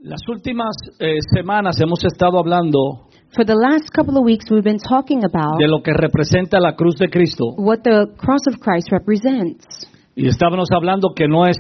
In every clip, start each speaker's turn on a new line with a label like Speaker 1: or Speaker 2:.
Speaker 1: Las últimas semanas hemos estado hablando
Speaker 2: For the last couple of weeks, we've been talking about
Speaker 1: de lo que representa la cruz de Cristo.
Speaker 2: what the cross of Christ represents.
Speaker 1: Y estábamos hablando que no es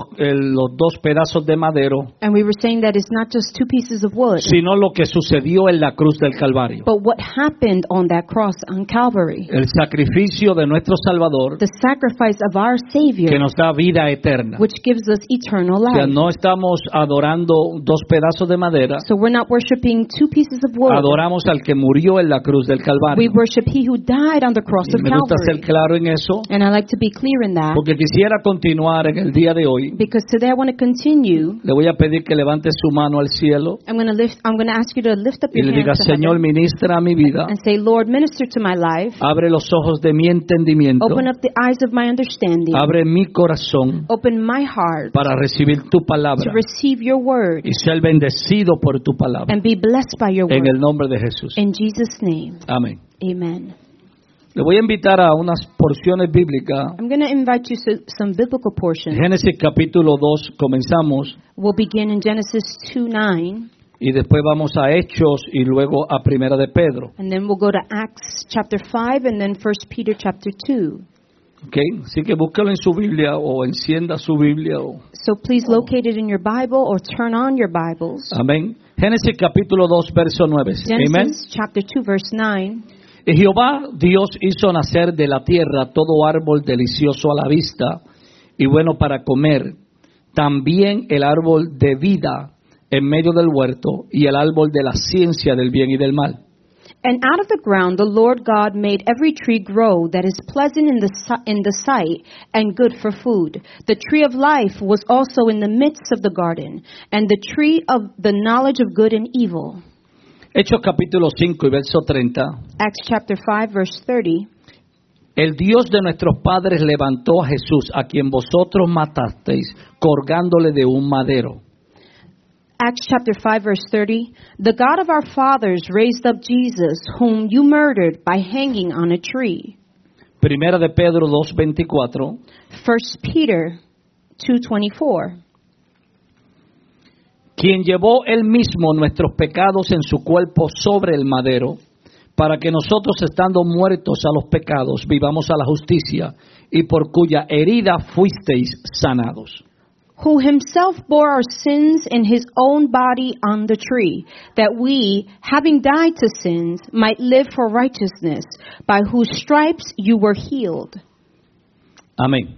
Speaker 1: los dos pedazos de madero,
Speaker 2: And we were saying that it's not just two pieces of wood,
Speaker 1: sino lo que sucedió en la cruz del Calvario.
Speaker 2: but what happened on that cross on Calvary.
Speaker 1: El sacrificio de nuestro Salvador
Speaker 2: The sacrifice of our Savior,
Speaker 1: que nos da vida eterna.
Speaker 2: which gives us eternal
Speaker 1: O sea,
Speaker 2: life.
Speaker 1: no estamos adorando dos pedazos de madera,
Speaker 2: So we're not worshiping two pieces of wood.
Speaker 1: adoramos al que murió en la cruz del
Speaker 2: We
Speaker 1: Calvario.
Speaker 2: worship He who died on the cross
Speaker 1: Y
Speaker 2: of
Speaker 1: me gusta ser
Speaker 2: Calvary.
Speaker 1: claro en eso,
Speaker 2: And I like to be clear in that,
Speaker 1: porque quisiera continuar en el día de hoy.
Speaker 2: because today I want to continue.
Speaker 1: Le voy a pedir que levante su mano al cielo
Speaker 2: I'm going to ask you to lift up
Speaker 1: y
Speaker 2: your
Speaker 1: le diga:
Speaker 2: hands to
Speaker 1: Señor,
Speaker 2: heaven
Speaker 1: ministra a mi vida,
Speaker 2: and say, Lord, minister to my life.
Speaker 1: abre los ojos de mi entendimiento,
Speaker 2: Open up the eyes of my understanding.
Speaker 1: abre mi corazón
Speaker 2: Open my heart
Speaker 1: para recibir tu
Speaker 2: to
Speaker 1: palabra
Speaker 2: receive your word
Speaker 1: y ser bendecido por tu palabra.
Speaker 2: and be blessed by your
Speaker 1: En
Speaker 2: word.
Speaker 1: el nombre de Jesús.
Speaker 2: In Jesus' name,
Speaker 1: Amén.
Speaker 2: amen.
Speaker 1: Le voy a invitar a unas porciones bíblicas.
Speaker 2: I'm going to invite you to some biblical portions.
Speaker 1: Génesis capítulo 2 comenzamos
Speaker 2: We'll begin in Genesis 2:9,
Speaker 1: y después vamos a Hechos y luego a Primera de Pedro.
Speaker 2: and then we'll go to Acts chapter 5, and then 1 Peter chapter 2.
Speaker 1: ¿Okay? Así que búscalo en su Biblia o encienda su Biblia.
Speaker 2: So please locate it in your Bible or turn on your Bibles.
Speaker 1: Amén. Génesis capítulo 2 verso 9. Amén.
Speaker 2: Genesis chapter 2, verse 9.
Speaker 1: Y Jehová Dios hizo nacer de la tierra todo árbol delicioso a la vista y bueno para comer, también el árbol de vida en medio del huerto y el árbol de la ciencia del bien y del mal.
Speaker 2: And out of the ground the Lord God made every tree grow that is pleasant in the sight and good for food. The tree of life was also in the midst of the garden, and the tree of the knowledge of good and evil.
Speaker 1: Hechos capítulo 5 y verso 30.
Speaker 2: Acts chapter 5, verse 30.
Speaker 1: El Dios de nuestros padres levantó a Jesús, a quien vosotros matasteis, colgándole de un madero.
Speaker 2: Acts chapter 5, verse 30. The God of our fathers raised up Jesus, whom you murdered by hanging on a tree.
Speaker 1: Primera de Pedro 2:24.
Speaker 2: 1 Peter 2:24.
Speaker 1: Quien llevó él mismo nuestros pecados en su cuerpo sobre el madero, para que nosotros, estando muertos a los pecados, vivamos a la justicia, y por cuya herida fuisteis sanados.
Speaker 2: Who himself bore our sins in his own body on the tree, that we, having died to sins, might live for righteousness, by whose stripes you were healed.
Speaker 1: Amén.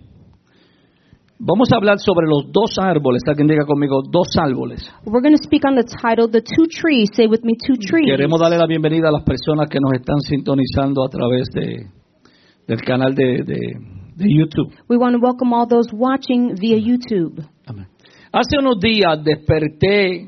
Speaker 1: Vamos a hablar sobre los dos árboles. Alguien diga conmigo, dos árboles.
Speaker 2: We're going to speak on the title, The Two Trees. Say with me, two trees.
Speaker 1: Queremos darle la bienvenida a las personas que nos están sintonizando a través del canal de YouTube.
Speaker 2: We want to welcome all those watching via YouTube.
Speaker 1: Amén. Hace unos días desperté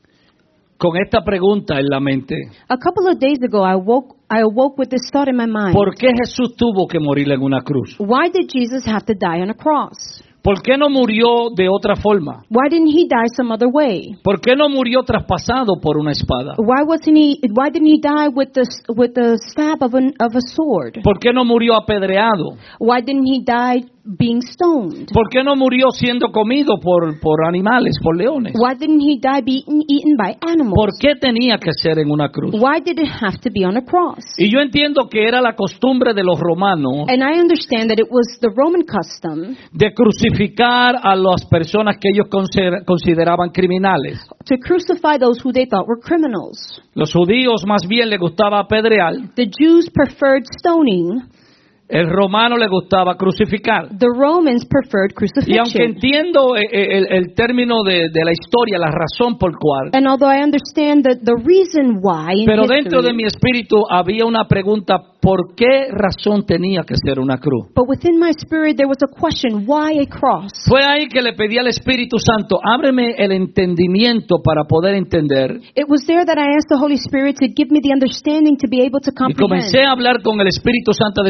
Speaker 1: con esta pregunta en la mente.
Speaker 2: A couple of days ago, I awoke with this thought in my mind.
Speaker 1: ¿Por qué Jesús tuvo que morir en una cruz?
Speaker 2: Why did Jesus have to die on a cross?
Speaker 1: ¿Por qué no murió de otra forma?
Speaker 2: Why didn't he die some other way?
Speaker 1: ¿Por qué no murió traspasado por una espada?
Speaker 2: Why didn't he die with the stab of a sword?
Speaker 1: ¿Por qué no murió apedreado?
Speaker 2: Why didn't he die being stoned?
Speaker 1: ¿Por qué no murió siendo comido por animales, por leones?
Speaker 2: Why didn't he die being eaten by animals?
Speaker 1: ¿Por qué tenía que ser en una cruz?
Speaker 2: Why did it have to be on a cross?
Speaker 1: Y yo entiendo que era la costumbre de los romanos
Speaker 2: And I understand that it was the Roman custom
Speaker 1: de crucificar a las personas que ellos consideraban criminales.
Speaker 2: to crucify those who they thought were criminals.
Speaker 1: Los judíos más bien les gustaba apedrear,
Speaker 2: The Jews preferred stoning.
Speaker 1: el romano le gustaba crucificar.
Speaker 2: The Romans preferred
Speaker 1: Y aunque
Speaker 2: crucifixion.
Speaker 1: entiendo el término de la historia, la razón por cual,
Speaker 2: And although I understand the reason why in
Speaker 1: pero
Speaker 2: history,
Speaker 1: dentro de mi espíritu había una pregunta: ¿por qué razón tenía que ser una cruz?
Speaker 2: but within my spirit there was a question, why a cross?
Speaker 1: Fue ahí que le pedí al Espíritu Santo: ábreme el entendimiento para poder entender.
Speaker 2: It was there that I asked the Holy Spirit to give me the understanding to be able to
Speaker 1: Y comencé
Speaker 2: comprehend.
Speaker 1: a hablar con el Espíritu Santo, a decirle: hazme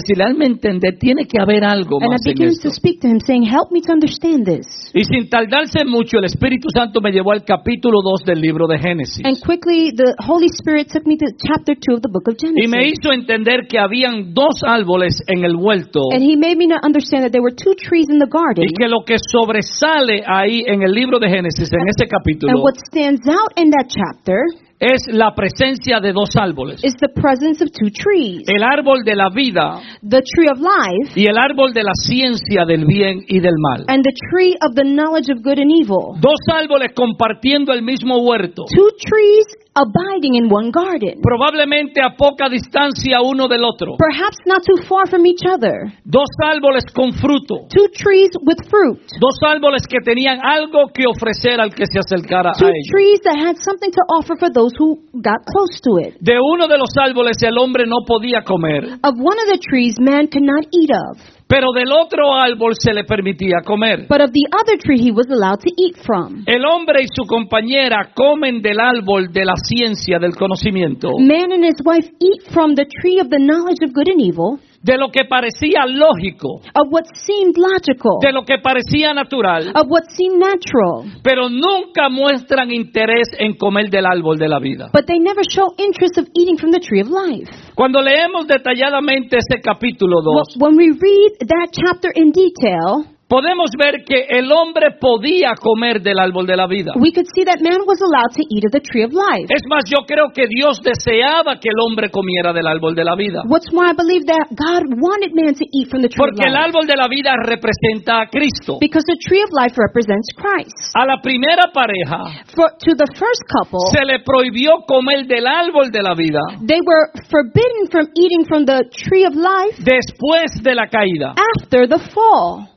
Speaker 1: entender, tiene que haber algo
Speaker 2: And I
Speaker 1: más en
Speaker 2: began
Speaker 1: esto.
Speaker 2: to speak to him, saying, help me to understand this.
Speaker 1: Y sin tardarse mucho, el Espíritu Santo me llevó al capítulo 2 del libro de Génesis.
Speaker 2: And quickly, the Holy Spirit took me to chapter 2 of the book of
Speaker 1: Y me
Speaker 2: Genesis.
Speaker 1: hizo entender que habían dos árboles en el huerto
Speaker 2: And he made me understand that there were two trees in the garden.
Speaker 1: y que lo que sobresale ahí en el libro de Génesis, en ese
Speaker 2: And
Speaker 1: capítulo,
Speaker 2: what stands out in that chapter
Speaker 1: es la presencia de dos árboles.
Speaker 2: is the presence of two trees.
Speaker 1: El árbol de la vida
Speaker 2: The tree of life
Speaker 1: y el árbol de la ciencia del bien y del mal.
Speaker 2: and the tree of the knowledge of good and evil.
Speaker 1: Dos árboles compartiendo el mismo huerto,
Speaker 2: Two trees abiding in one garden.
Speaker 1: probablemente a poca distancia uno del otro.
Speaker 2: Perhaps not too far from each other.
Speaker 1: Dos árboles con fruto.
Speaker 2: Two trees with fruit.
Speaker 1: Dos árboles que tenían algo que ofrecer al que se acercara
Speaker 2: Two
Speaker 1: a ellos.
Speaker 2: trees that had something to offer for those who got close to it.
Speaker 1: De uno de los árboles el hombre no podía comer,
Speaker 2: Of one of the trees man could not eat of,
Speaker 1: pero del otro árbol se le permitía comer.
Speaker 2: but of the other tree he was allowed to eat from.
Speaker 1: El hombre y su compañera comen del árbol de la ciencia del conocimiento,
Speaker 2: Man and his wife eat from the tree of the knowledge of good and evil,
Speaker 1: de lo que parecía lógico,
Speaker 2: of what seemed logical,
Speaker 1: de lo que parecía natural,
Speaker 2: of what seemed natural,
Speaker 1: pero nunca muestran interés en comer del árbol de la vida.
Speaker 2: but they never show interest of eating from the tree of life.
Speaker 1: Cuando leemos detalladamente ese capítulo 2,
Speaker 2: When we read that chapter in detail,
Speaker 1: podemos ver que el hombre podía comer del árbol de la vida.
Speaker 2: we could see that man was allowed to eat of the tree of life.
Speaker 1: Es más, yo creo que Dios deseaba que el hombre comiera del árbol de la vida.
Speaker 2: What's more, I believe that God wanted man to eat from the tree
Speaker 1: Porque
Speaker 2: of
Speaker 1: el
Speaker 2: life.
Speaker 1: árbol de la vida representa a Cristo.
Speaker 2: Because the tree of life represents Christ.
Speaker 1: A la primera pareja
Speaker 2: To the first couple,
Speaker 1: se le prohibió comer del árbol de la vida
Speaker 2: they were forbidden from eating from the tree of life
Speaker 1: después de la caída.
Speaker 2: after the fall.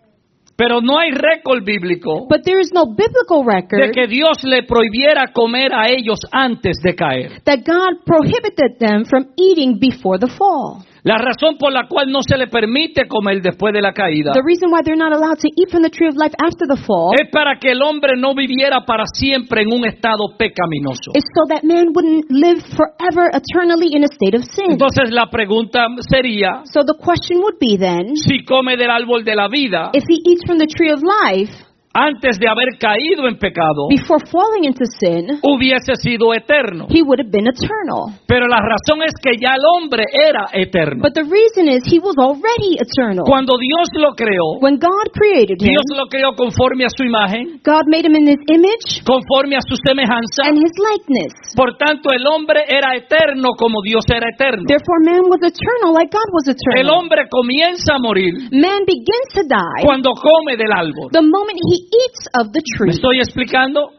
Speaker 1: Pero no hay récord bíblico
Speaker 2: But there is no biblical
Speaker 1: de
Speaker 2: record
Speaker 1: que Dios le prohibiera comer a ellos antes de caer.
Speaker 2: that God prohibited them from eating before the fall.
Speaker 1: La razón por la cual no se le permite comer después de la caída
Speaker 2: The reason why they're not allowed to eat from the tree of life after the fall
Speaker 1: es para que el hombre no viviera para siempre en un estado pecaminoso.
Speaker 2: is so that man wouldn't live forever eternally in a state of sin.
Speaker 1: Entonces la pregunta sería,
Speaker 2: So the question would be then,
Speaker 1: si come del árbol de la vida
Speaker 2: if he eats from the tree of life
Speaker 1: antes de haber caído en pecado,
Speaker 2: before falling into sin,
Speaker 1: hubiese sido eterno.
Speaker 2: he would have been eternal.
Speaker 1: Pero la razón es que ya el hombre era eterno.
Speaker 2: But the reason is he was already eternal.
Speaker 1: Cuando Dios lo creó,
Speaker 2: When God created him,
Speaker 1: Dios lo creó conforme a su imagen,
Speaker 2: God made him in his image
Speaker 1: conforme a su semejanza.
Speaker 2: and his likeness.
Speaker 1: Por tanto, el hombre era eterno como Dios era eterno.
Speaker 2: Therefore, man was eternal like God was
Speaker 1: El
Speaker 2: eternal.
Speaker 1: hombre comienza a morir
Speaker 2: Man begins to die
Speaker 1: cuando come del árbol.
Speaker 2: the moment he eats of the
Speaker 1: ¿Me
Speaker 2: tree.
Speaker 1: estoy explicando?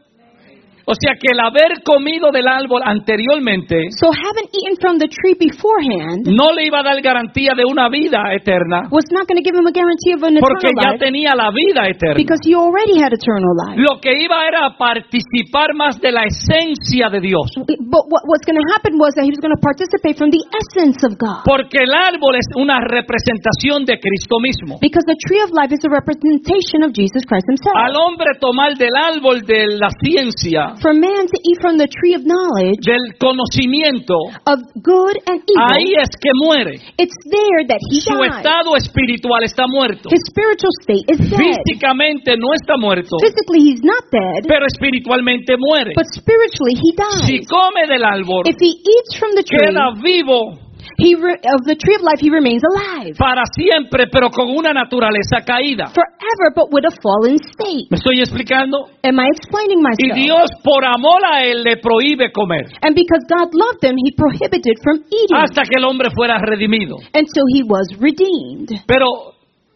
Speaker 1: O sea que el haber comido del árbol anteriormente
Speaker 2: So having eaten from the tree beforehand
Speaker 1: no le iba a dar garantía de una vida eterna,
Speaker 2: was not going to give him a guarantee of an
Speaker 1: porque
Speaker 2: eternal
Speaker 1: ya
Speaker 2: life
Speaker 1: tenía la vida eterna.
Speaker 2: because he already had eternal life.
Speaker 1: Lo que iba era a participar más de la esencia de Dios,
Speaker 2: But what's going to happen was that he was going to participate from the essence of God.
Speaker 1: porque el árbol es una representación de Cristo mismo.
Speaker 2: Because the tree of life is a representation of Jesus Christ himself.
Speaker 1: Al hombre tomar del árbol de la ciencia,
Speaker 2: For man to eat from the tree of knowledge
Speaker 1: del conocimiento,
Speaker 2: of good and evil,
Speaker 1: ahí es que muere.
Speaker 2: it's there that he
Speaker 1: Su
Speaker 2: dies.
Speaker 1: estado espiritual está muerto.
Speaker 2: His spiritual state is dead.
Speaker 1: Físicamente no está muerto,
Speaker 2: Physically he's not dead,
Speaker 1: pero espiritualmente muere.
Speaker 2: but spiritually he dies.
Speaker 1: Si come del árbol,
Speaker 2: If he eats from the tree
Speaker 1: queda vivo
Speaker 2: of the tree of life, he remains alive
Speaker 1: para siempre, pero con una naturaleza caída.
Speaker 2: forever, but with a fallen state.
Speaker 1: ¿Me estoy explicando?
Speaker 2: Am I explaining
Speaker 1: Y
Speaker 2: myself?
Speaker 1: Dios, por amor a él, le prohíbe comer
Speaker 2: And because God loved him, he prohibited from eating
Speaker 1: hasta que el hombre fuera redimido.
Speaker 2: until he was redeemed.
Speaker 1: Pero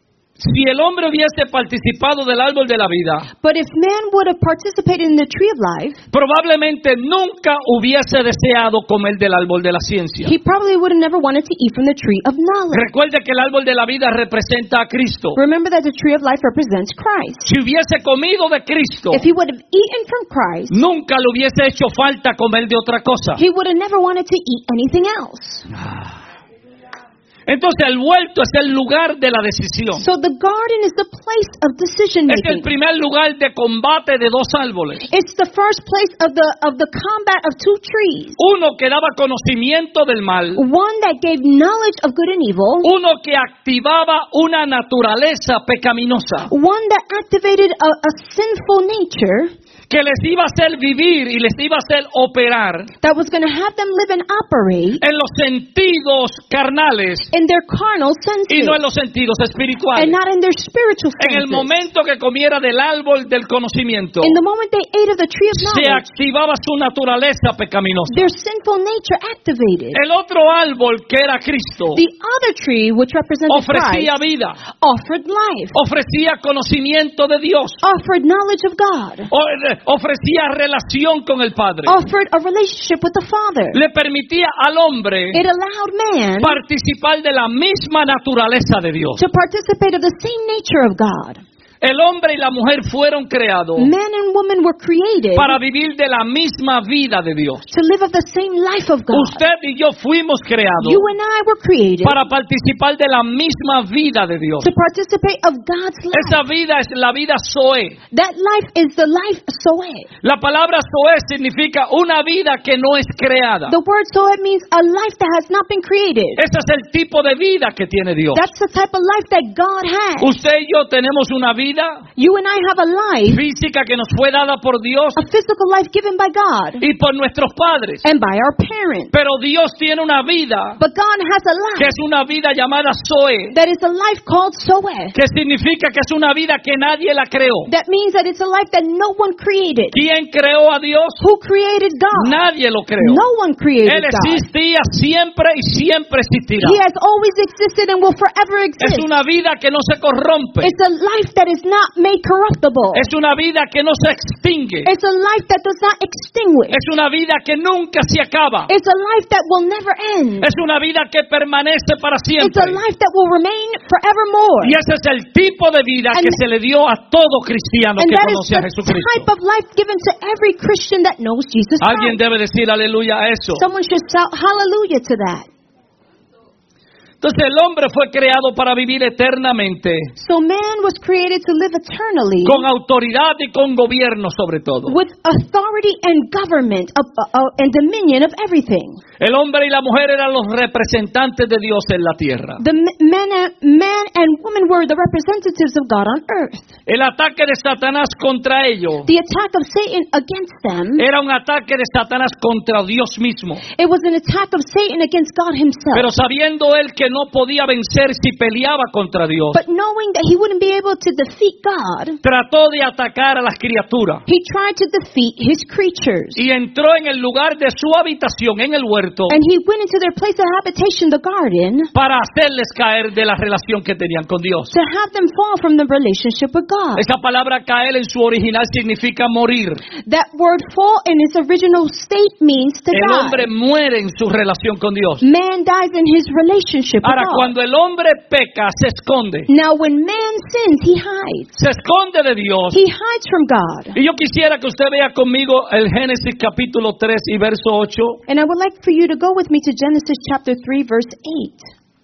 Speaker 1: si el hombre hubiese participado del árbol de la vida,
Speaker 2: But if man would have participated in the tree of life,
Speaker 1: probablemente nunca hubiese deseado comer del árbol de la ciencia.
Speaker 2: he probably would have never wanted to eat from the tree of knowledge.
Speaker 1: Recuerde que el árbol de la vida representa a Cristo.
Speaker 2: Remember that the tree of life represents Christ.
Speaker 1: Si hubiese comido de Cristo,
Speaker 2: If he would have eaten from Christ,
Speaker 1: nunca le hubiese hecho falta comer de otra cosa.
Speaker 2: he would have never wanted to eat anything else.
Speaker 1: Entonces el huerto es el lugar de la decisión.
Speaker 2: So the garden is the place of decision
Speaker 1: Es el
Speaker 2: making.
Speaker 1: primer lugar de combate de dos árboles.
Speaker 2: It's the first place of the combat of two trees.
Speaker 1: Uno que daba conocimiento del mal.
Speaker 2: One that gave knowledge of good and evil.
Speaker 1: Uno que activaba una naturaleza pecaminosa.
Speaker 2: One that activated a sinful nature
Speaker 1: Que les iba a hacer vivir y les iba a hacer operar
Speaker 2: that was going to have them live and operate
Speaker 1: en los sentidos carnales
Speaker 2: in their carnal
Speaker 1: y
Speaker 2: senses
Speaker 1: no en los sentidos
Speaker 2: and
Speaker 1: espirituales.
Speaker 2: not in their spiritual
Speaker 1: En el
Speaker 2: senses.
Speaker 1: momento que comiera del árbol del conocimiento,
Speaker 2: In the moment they ate of the tree of
Speaker 1: se
Speaker 2: knowledge,
Speaker 1: activaba su naturaleza pecaminosa.
Speaker 2: their sinful nature activated.
Speaker 1: El otro árbol, que era Cristo,
Speaker 2: The other tree, which represented
Speaker 1: ofrecía
Speaker 2: Christ,
Speaker 1: vida,
Speaker 2: offered life,
Speaker 1: ofrecía conocimiento de Dios,
Speaker 2: offered knowledge of God,
Speaker 1: ofrecía relación con el Padre.
Speaker 2: offered a relationship with the Father.
Speaker 1: Le permitía al hombre
Speaker 2: It allowed man
Speaker 1: participar de la misma naturaleza de Dios.
Speaker 2: to participate of the same nature of God.
Speaker 1: El hombre y la mujer fueron creados
Speaker 2: Man and woman were created
Speaker 1: para vivir de la misma vida de Dios.
Speaker 2: to live of the same life of God.
Speaker 1: Usted y yo fuimos creados
Speaker 2: You and I were created
Speaker 1: para participar de la misma vida de Dios.
Speaker 2: to participate of God's life.
Speaker 1: Esa vida es la vida Zoe.
Speaker 2: That life is the life Zoe.
Speaker 1: La palabra Zoe significa una vida que no es creada.
Speaker 2: The word Zoe means a life that has not been created.
Speaker 1: Ese es el tipo de vida que tiene Dios.
Speaker 2: That's the type of life that God has.
Speaker 1: Usted y yo tenemos una vida
Speaker 2: You and I have a life,
Speaker 1: física que nos fue dada por Dios
Speaker 2: a physical life given by God
Speaker 1: y por nuestros padres.
Speaker 2: and by our parents.
Speaker 1: Pero Dios tiene una vida
Speaker 2: But God has a
Speaker 1: que
Speaker 2: life
Speaker 1: es una vida llamada Zoe,
Speaker 2: that is a life called Zoe.
Speaker 1: que significa que es una vida que nadie la creó.
Speaker 2: That means that it's a life that no one created.
Speaker 1: ¿Quién creó a Dios?
Speaker 2: Who created God?
Speaker 1: Nadie lo creó.
Speaker 2: No one created
Speaker 1: Él
Speaker 2: God.
Speaker 1: existía siempre y siempre existirá.
Speaker 2: He has always existed and will forever
Speaker 1: Es
Speaker 2: exist.
Speaker 1: una vida que no se corrompe.
Speaker 2: It's a life that is not made corruptible.
Speaker 1: Es una vida que no se extingue.
Speaker 2: It's a life that does not extinguish.
Speaker 1: Es una vida que nunca se acaba.
Speaker 2: It's a life that will never end.
Speaker 1: Es una vida que permanece para
Speaker 2: It's
Speaker 1: siempre.
Speaker 2: a life that will remain forevermore.
Speaker 1: Y ese es el tipo de vida que
Speaker 2: And-
Speaker 1: se le dio a todo cristiano
Speaker 2: And
Speaker 1: que
Speaker 2: that is
Speaker 1: conoce a
Speaker 2: the
Speaker 1: Jesucristo.
Speaker 2: type of life given to every Christian that knows Jesus
Speaker 1: Alguien
Speaker 2: Christ.
Speaker 1: debe decir aleluya a eso.
Speaker 2: Someone should shout hallelujah to that.
Speaker 1: Entonces el hombre fue creado para vivir eternamente,
Speaker 2: So man was created to live eternally
Speaker 1: con autoridad y con gobierno sobre todo.
Speaker 2: with authority and government and dominion of everything.
Speaker 1: El hombre y la mujer eran los representantes de Dios en la tierra.
Speaker 2: The man and woman were the representatives of God on earth.
Speaker 1: El ataque de Satanás contra ellos
Speaker 2: The attack of Satan against them,
Speaker 1: era un ataque de Satanás contra Dios mismo.
Speaker 2: it was an attack of Satan against God himself.
Speaker 1: Pero sabiendo él que no podía vencer si peleaba contra Dios,
Speaker 2: But knowing that he wouldn't be able to defeat God,
Speaker 1: trató de atacar a las criaturas
Speaker 2: he tried to defeat his creatures.
Speaker 1: y entró en el lugar de su habitación en el huerto
Speaker 2: And he went into their place of habitation, the garden,
Speaker 1: para hacerles caer de la relación que tenían con Dios.
Speaker 2: to have them fall from the relationship with God.
Speaker 1: Esa palabra caer en su original significa morir.
Speaker 2: That word fall in its original state means to
Speaker 1: El
Speaker 2: die.
Speaker 1: hombre muere en su relación con Dios.
Speaker 2: Man dies in his relationship with
Speaker 1: Ahora,
Speaker 2: God.
Speaker 1: cuando el hombre peca, se esconde.
Speaker 2: Now when man sins, he hides.
Speaker 1: Se esconde de Dios.
Speaker 2: He hides from God.
Speaker 1: Y yo quisiera que usted vea conmigo el Génesis capítulo 3 y verso 8.
Speaker 2: And I would like for you to go with me to Genesis chapter 3 verse 8.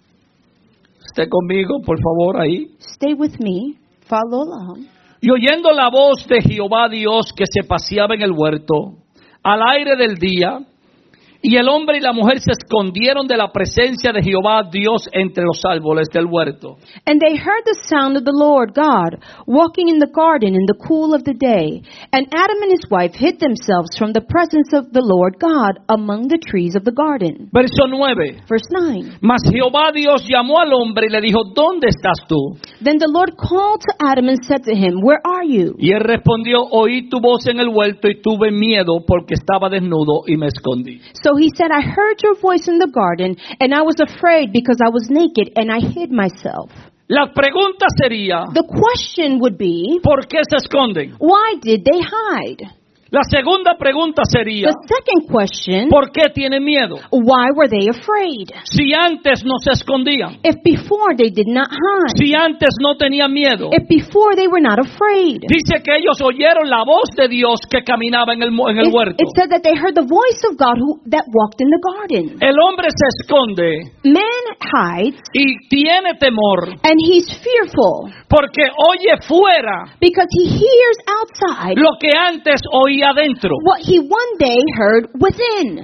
Speaker 1: Esté conmigo, por favor, ahí.
Speaker 2: Stay with me. Follow along.
Speaker 1: Y oyendo la voz de Jehová Dios que se paseaba en el huerto, al aire del día, y el hombre y la mujer se escondieron de la presencia de Jehová Dios entre los árboles del huerto.
Speaker 2: And they heard the sound of the Lord God walking in the garden in the cool of the day. And Adam and his wife hid themselves from the presence of the Lord God among the trees of the garden.
Speaker 1: Verso 9.
Speaker 2: Verse 9.
Speaker 1: Mas Jehová Dios llamó al hombre y le dijo, ¿dónde estás tú?
Speaker 2: Then the Lord called to Adam and said to him, Where are you?
Speaker 1: Y él respondió, oí tu voz en el huerto y tuve miedo porque estaba desnudo y me escondí.
Speaker 2: So he said, I heard your voice in the garden, and I was afraid because I was naked, and I hid myself.
Speaker 1: La pregunta sería,
Speaker 2: The question would be,
Speaker 1: ¿por qué se esconden?
Speaker 2: why did they hide?
Speaker 1: La segunda pregunta sería,
Speaker 2: The second question,
Speaker 1: ¿por qué tienen miedo?
Speaker 2: why were they afraid?
Speaker 1: Si antes no se escondían,
Speaker 2: If before they did not hide,
Speaker 1: si antes no tenían miedo.
Speaker 2: if before they were not afraid.
Speaker 1: Dice que ellos oyeron la voz de Dios que caminaba en el huerto.
Speaker 2: It said that they heard the voice of God that walked in the garden.
Speaker 1: El hombre se esconde
Speaker 2: Man hides
Speaker 1: y tiene temor
Speaker 2: and he's fearful
Speaker 1: porque oye fuera
Speaker 2: because he hears outside
Speaker 1: lo que antes oía adentro.
Speaker 2: what he one day heard within.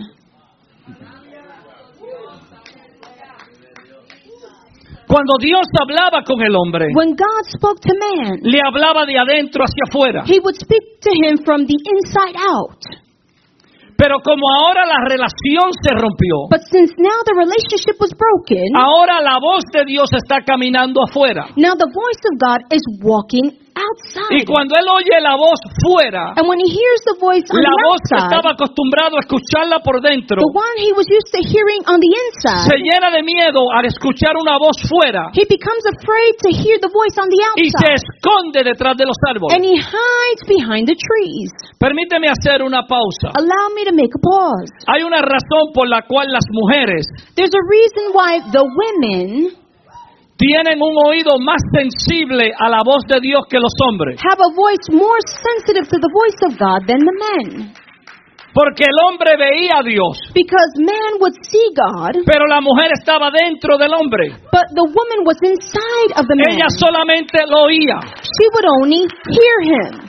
Speaker 1: Cuando Dios hablaba con el hombre,
Speaker 2: When God spoke to man,
Speaker 1: le hablaba de adentro hacia afuera.
Speaker 2: he would speak to him from the inside out.
Speaker 1: Pero como ahora la relación se rompió,
Speaker 2: But since now the relationship was broken,
Speaker 1: ahora la voz de Dios está caminando afuera.
Speaker 2: now the voice of God is walking
Speaker 1: Y
Speaker 2: outside.
Speaker 1: cuando él oye la voz fuera,
Speaker 2: And when he hears the voice on
Speaker 1: la
Speaker 2: the
Speaker 1: voz que
Speaker 2: outside,
Speaker 1: estaba acostumbrado a escucharla por dentro,
Speaker 2: the one he was used to hearing on the
Speaker 1: se
Speaker 2: inside,
Speaker 1: llena de miedo al escuchar una voz fuera
Speaker 2: he becomes afraid to hear the voice on the
Speaker 1: y se
Speaker 2: outside.
Speaker 1: esconde detrás de los árboles.
Speaker 2: And he hides behind the trees.
Speaker 1: Permíteme hacer una pausa.
Speaker 2: Allow me to make a pause.
Speaker 1: Hay una razón por la cual las mujeres
Speaker 2: There's a reason why the women
Speaker 1: tienen un oído más sensible a la voz de Dios que los hombres.
Speaker 2: have a voice more sensitive to the voice of God than the men.
Speaker 1: Porque el hombre veía a Dios,
Speaker 2: Because man would see God,
Speaker 1: pero la mujer estaba dentro del hombre.
Speaker 2: but the woman was inside of the man.
Speaker 1: Ella solamente lo oía.
Speaker 2: She would only hear him.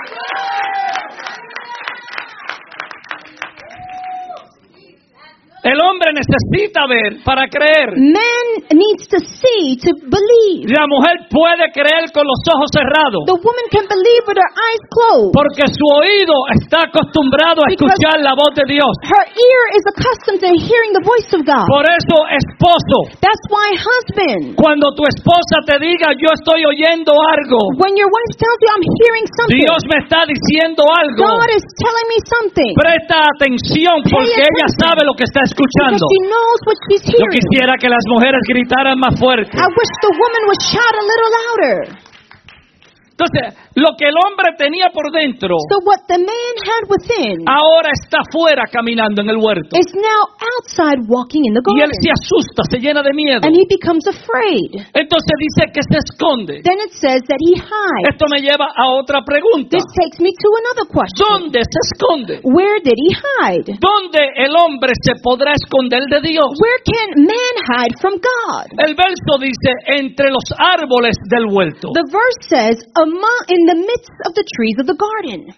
Speaker 1: El hombre necesita ver para creer.
Speaker 2: Man needs to see to believe.
Speaker 1: La mujer puede creer con los ojos cerrados,
Speaker 2: The woman can believe with her eyes closed.
Speaker 1: porque su oído está acostumbrado a escuchar la voz de Dios.
Speaker 2: Her ear is accustomed to hearing the voice of God.
Speaker 1: Por eso, esposo,
Speaker 2: That's why, husband,
Speaker 1: cuando tu esposa te diga yo estoy oyendo algo,
Speaker 2: when your wife tells you, I'm hearing something,
Speaker 1: Dios me está diciendo algo,
Speaker 2: God is telling me something,
Speaker 1: presta atención porque ella sabe lo que está
Speaker 2: because
Speaker 1: escuchando.
Speaker 2: she knows what she's
Speaker 1: Yo
Speaker 2: hearing.
Speaker 1: quisiera que las mujeres gritaran más fuerte.
Speaker 2: I wish the woman would shout a little louder.
Speaker 1: Entonces, lo que el hombre tenía por dentro,
Speaker 2: So what the man had within
Speaker 1: ahora está fuera caminando en el huerto.
Speaker 2: is now outside walking in the
Speaker 1: Y él
Speaker 2: garden.
Speaker 1: se asusta, se llena de miedo.
Speaker 2: And he becomes afraid.
Speaker 1: Entonces dice que se esconde.
Speaker 2: Then it says that he hides.
Speaker 1: Esto me lleva a otra pregunta.
Speaker 2: This takes me to another question.
Speaker 1: ¿Dónde se esconde?
Speaker 2: Where did he hide?
Speaker 1: ¿Dónde el hombre se podrá esconder de Dios?
Speaker 2: Where can man hide from God?
Speaker 1: El verso dice, entre los árboles del huerto.
Speaker 2: The verse says, in the midst of the trees of the garden.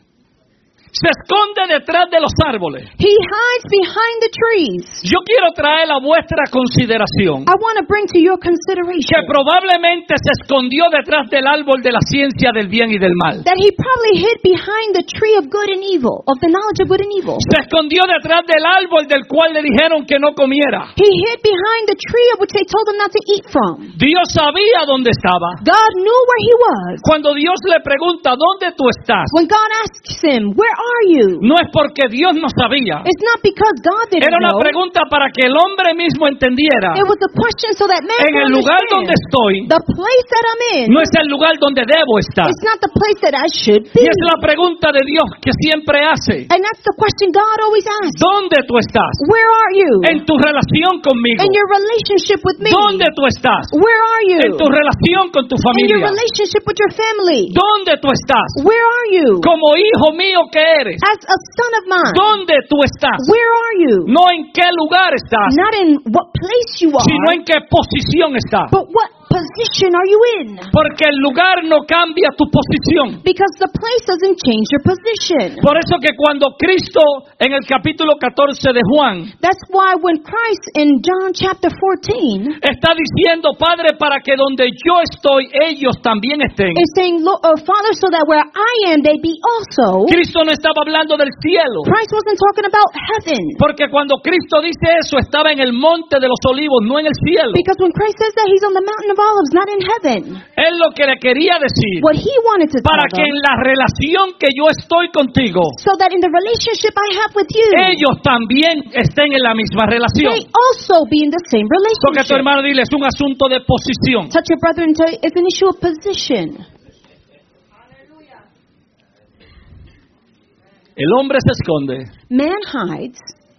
Speaker 1: Se esconde detrás de los árboles.
Speaker 2: He hides behind the trees.
Speaker 1: Yo quiero traer a vuestra consideración
Speaker 2: I want to bring to your
Speaker 1: que
Speaker 2: consideration
Speaker 1: probablemente se escondió detrás del árbol de la ciencia del bien y del mal.
Speaker 2: that he probably hid behind the tree of good and evil, of the knowledge of good and evil.
Speaker 1: Se escondió detrás del árbol del cual le dijeron que no comiera.
Speaker 2: He hid behind the tree of which they told him not to eat from.
Speaker 1: Dios sabía dónde estaba.
Speaker 2: God knew where he was.
Speaker 1: Cuando Dios le pregunta, ¿dónde tú estás?
Speaker 2: When God asks him, where are you?
Speaker 1: No es porque Dios no sabía.
Speaker 2: It's not because God didn't
Speaker 1: Era una
Speaker 2: know.
Speaker 1: pregunta para que el hombre mismo entendiera.
Speaker 2: It was a question so that man
Speaker 1: En el
Speaker 2: could
Speaker 1: lugar
Speaker 2: understand.
Speaker 1: donde estoy,
Speaker 2: The place that I'm in,
Speaker 1: no es el lugar donde debo estar.
Speaker 2: it's not the place that I should
Speaker 1: Y
Speaker 2: be.
Speaker 1: es la pregunta de Dios que siempre hace.
Speaker 2: And that's the question God always asks.
Speaker 1: ¿Dónde tú estás?
Speaker 2: Where are you?
Speaker 1: En tu relación conmigo.
Speaker 2: In your relationship with me.
Speaker 1: ¿Dónde tú estás?
Speaker 2: Where are you?
Speaker 1: En tu relación con tu
Speaker 2: In your
Speaker 1: familia.
Speaker 2: relationship with your family.
Speaker 1: ¿Dónde tú estás?
Speaker 2: Where are you?
Speaker 1: Como hijo mío que eres.
Speaker 2: As a son of mine.
Speaker 1: ¿Dónde tú estás?
Speaker 2: Where are you?
Speaker 1: No en qué lugar estás,
Speaker 2: Not in what place you
Speaker 1: sino
Speaker 2: are,
Speaker 1: en qué posición estás.
Speaker 2: but what position are you in?
Speaker 1: Porque el lugar no cambia tu posición.
Speaker 2: Because the place doesn't change your position.
Speaker 1: Por eso que cuando Cristo en el capítulo 14 de Juan
Speaker 2: That's why when Christ in John chapter 14
Speaker 1: está diciendo, Padre, para que donde yo estoy, ellos también estén.
Speaker 2: is saying, Father, so that where I am, they be also.
Speaker 1: Cristo no estaba hablando del cielo.
Speaker 2: Christ wasn't talking about heaven.
Speaker 1: Porque cuando Cristo dice eso, estaba en el monte de los olivos, no en el cielo.
Speaker 2: Because when Christ says that, he's on the mountain of olives, not in heaven.
Speaker 1: Él lo que le quería decir,
Speaker 2: What he wanted to
Speaker 1: para
Speaker 2: tell
Speaker 1: que
Speaker 2: them,
Speaker 1: en la relación que yo estoy contigo,
Speaker 2: so that in the relationship I have with you,
Speaker 1: ellos también estén en la misma relación.
Speaker 2: they also be in the same
Speaker 1: Porque tu
Speaker 2: relationship.
Speaker 1: hermano dile, es un asunto de posición.
Speaker 2: Touch your brother and tell you, it's an issue of position.
Speaker 1: El hombre se esconde
Speaker 2: Man hides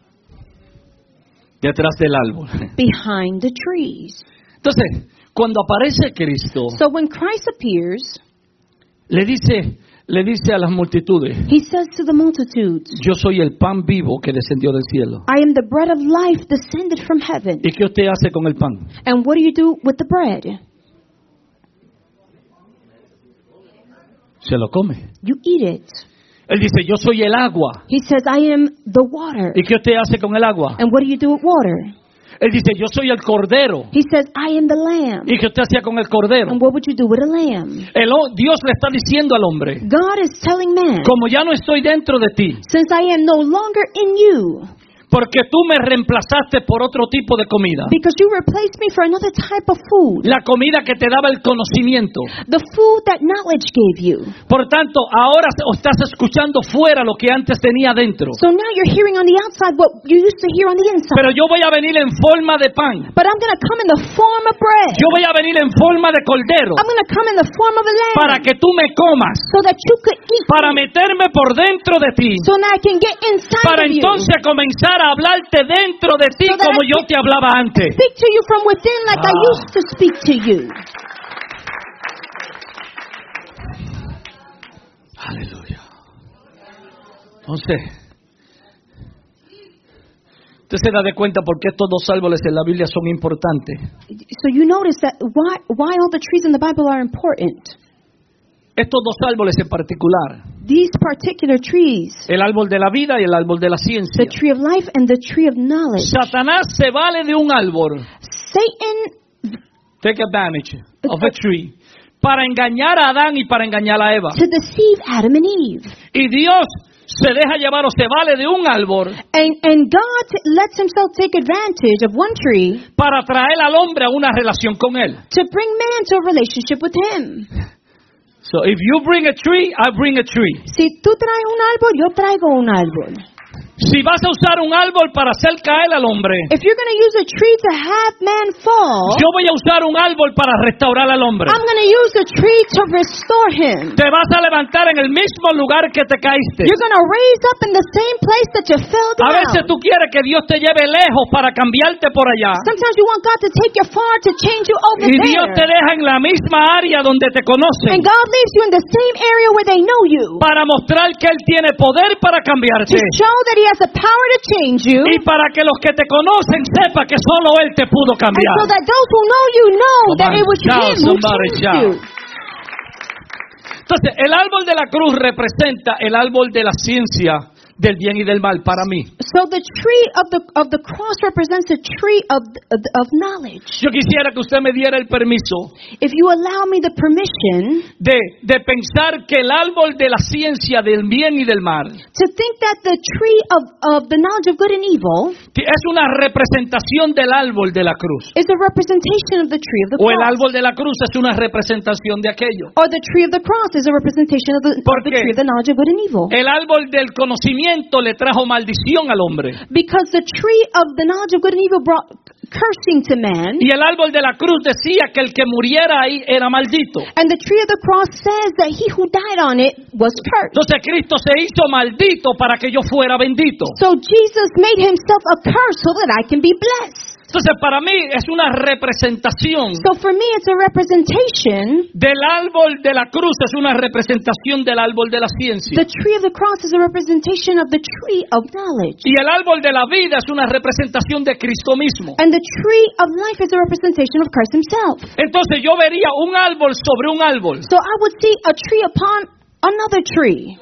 Speaker 1: detrás del árbol.
Speaker 2: behind the trees.
Speaker 1: Entonces, cuando aparece Cristo,
Speaker 2: So when Christ appears,
Speaker 1: le dice a las multitudes,
Speaker 2: he says to the multitudes,
Speaker 1: yo soy el pan vivo que descendió del cielo.
Speaker 2: I am the bread of life descended from heaven.
Speaker 1: ¿Y qué usted hace con el pan?
Speaker 2: And what do you do with the bread?
Speaker 1: Se lo come.
Speaker 2: You eat it.
Speaker 1: Él dice, yo soy el agua.
Speaker 2: He says, I am the water.
Speaker 1: ¿Y qué usted hace con el agua?
Speaker 2: And what do you do with water?
Speaker 1: Él dice, yo soy el cordero.
Speaker 2: He says, I am the lamb.
Speaker 1: ¿Y qué usted hacía con el cordero?
Speaker 2: And what would you do with a lamb?
Speaker 1: Dios le está diciendo al hombre,
Speaker 2: God is telling man,
Speaker 1: como ya no estoy dentro de ti,
Speaker 2: since I am no longer in you,
Speaker 1: porque tú me reemplazaste por otro tipo de comida,
Speaker 2: because you replaced me for another type of food,
Speaker 1: la comida que te daba el conocimiento.
Speaker 2: the food that knowledge gave you.
Speaker 1: Por tanto, ahora estás escuchando fuera lo que antes tenía dentro.
Speaker 2: So now you're hearing on the outside what you used to hear on the inside.
Speaker 1: Pero yo voy a venir en forma de pan.
Speaker 2: But I'm going to come in the form of bread.
Speaker 1: Yo voy a venir en forma de cordero
Speaker 2: I'm going to come in the form of a lamb,
Speaker 1: para que tú me comas,
Speaker 2: so that you could eat
Speaker 1: para
Speaker 2: me,
Speaker 1: meterme por dentro de ti,
Speaker 2: so that I can get inside
Speaker 1: para
Speaker 2: of you,
Speaker 1: entonces comenzar a hablarte dentro de ti
Speaker 2: So that
Speaker 1: como
Speaker 2: I
Speaker 1: yo te hablaba antes.
Speaker 2: speak to you from within like I used to speak to you.
Speaker 1: Aleluya. Entonces, usted se da de cuenta por qué estos dos árboles en la Biblia son importantes.
Speaker 2: So you notice that why all the trees in the Bible are important.
Speaker 1: Estos dos árboles en particular,
Speaker 2: These particular trees,
Speaker 1: el árbol de la vida y el árbol de la ciencia.
Speaker 2: the tree of life and the tree of knowledge.
Speaker 1: Satanás se vale de un árbol,
Speaker 2: Satan,
Speaker 1: take advantage of a tree, para engañar a Adán y para engañar a Eva.
Speaker 2: to deceive Adam and Eve.
Speaker 1: Y Dios se deja llevar o se vale de un árbol
Speaker 2: And God lets himself take advantage of one tree
Speaker 1: para traer al hombre a una relación con él.
Speaker 2: to bring man to a relationship with him.
Speaker 1: So if you bring a tree, I bring a tree.
Speaker 2: Si tú traes un árbol, yo traigo un árbol.
Speaker 1: Si vas a usar un árbol para hacer caer al hombre,
Speaker 2: If you're going to use a tree to have man fall,
Speaker 1: yo voy a usar un árbol para restaurar al hombre.
Speaker 2: I'm going to use a tree to restore him.
Speaker 1: Te vas a levantar en el mismo lugar que te caíste.
Speaker 2: You're going to raise up in the same place that you fell
Speaker 1: A veces
Speaker 2: down.
Speaker 1: tú quieres que Dios te lleve lejos para cambiarte por allá.
Speaker 2: Sometimes you want God to take you far to change you over
Speaker 1: Y Dios te
Speaker 2: there.
Speaker 1: deja en la misma área donde te conocen
Speaker 2: And God leaves you in the same area where they know you,
Speaker 1: para mostrar que Él tiene poder para cambiarte.
Speaker 2: to show that he has the power to change you,
Speaker 1: Y para que los que te conocen sepan que solo Él te pudo
Speaker 2: and so
Speaker 1: cambiar.
Speaker 2: that those who know you know that
Speaker 1: Somebody
Speaker 2: it was
Speaker 1: shout,
Speaker 2: him who
Speaker 1: somebody
Speaker 2: changed
Speaker 1: shout.
Speaker 2: you.
Speaker 1: Entonces, el árbol de la cruz representa el árbol de la ciencia del bien y del mal para mí.
Speaker 2: So the tree of the cross represents a tree of knowledge.
Speaker 1: Yo quisiera que usted me diera el permiso
Speaker 2: If you allow me the permission
Speaker 1: de pensar que el árbol de la ciencia del bien y del mal
Speaker 2: to think that the tree of the knowledge of good and evil
Speaker 1: que es una representación del árbol de la cruz.
Speaker 2: is a representation of the tree of the
Speaker 1: O el
Speaker 2: cross.
Speaker 1: árbol de la cruz es una representación de aquello.
Speaker 2: Or the tree of the cross is a representation of the tree of the knowledge of good and evil.
Speaker 1: El árbol del conocimiento le trajo maldición al hombre.
Speaker 2: Because the tree of the knowledge of good and evil brought cursing to man.
Speaker 1: Y el árbol de la cruz decía que el que muriera ahí era maldito.
Speaker 2: And the tree of the cross says that he who died on it was cursed.
Speaker 1: Entonces Cristo se hizo maldito para que yo fuera bendito.
Speaker 2: So Jesus made himself a curse so that I can be blessed.
Speaker 1: Entonces para mí es una representación
Speaker 2: So for me it's a representation.
Speaker 1: del árbol de la cruz, es una representación del árbol de la ciencia.
Speaker 2: The tree of the cross is a representation of the tree of knowledge.
Speaker 1: Y el árbol de la vida es una representación de Cristo mismo.
Speaker 2: And the tree of life is a representation of Christ himself.
Speaker 1: Entonces yo vería un árbol sobre un árbol.
Speaker 2: So I would see a tree upon another tree.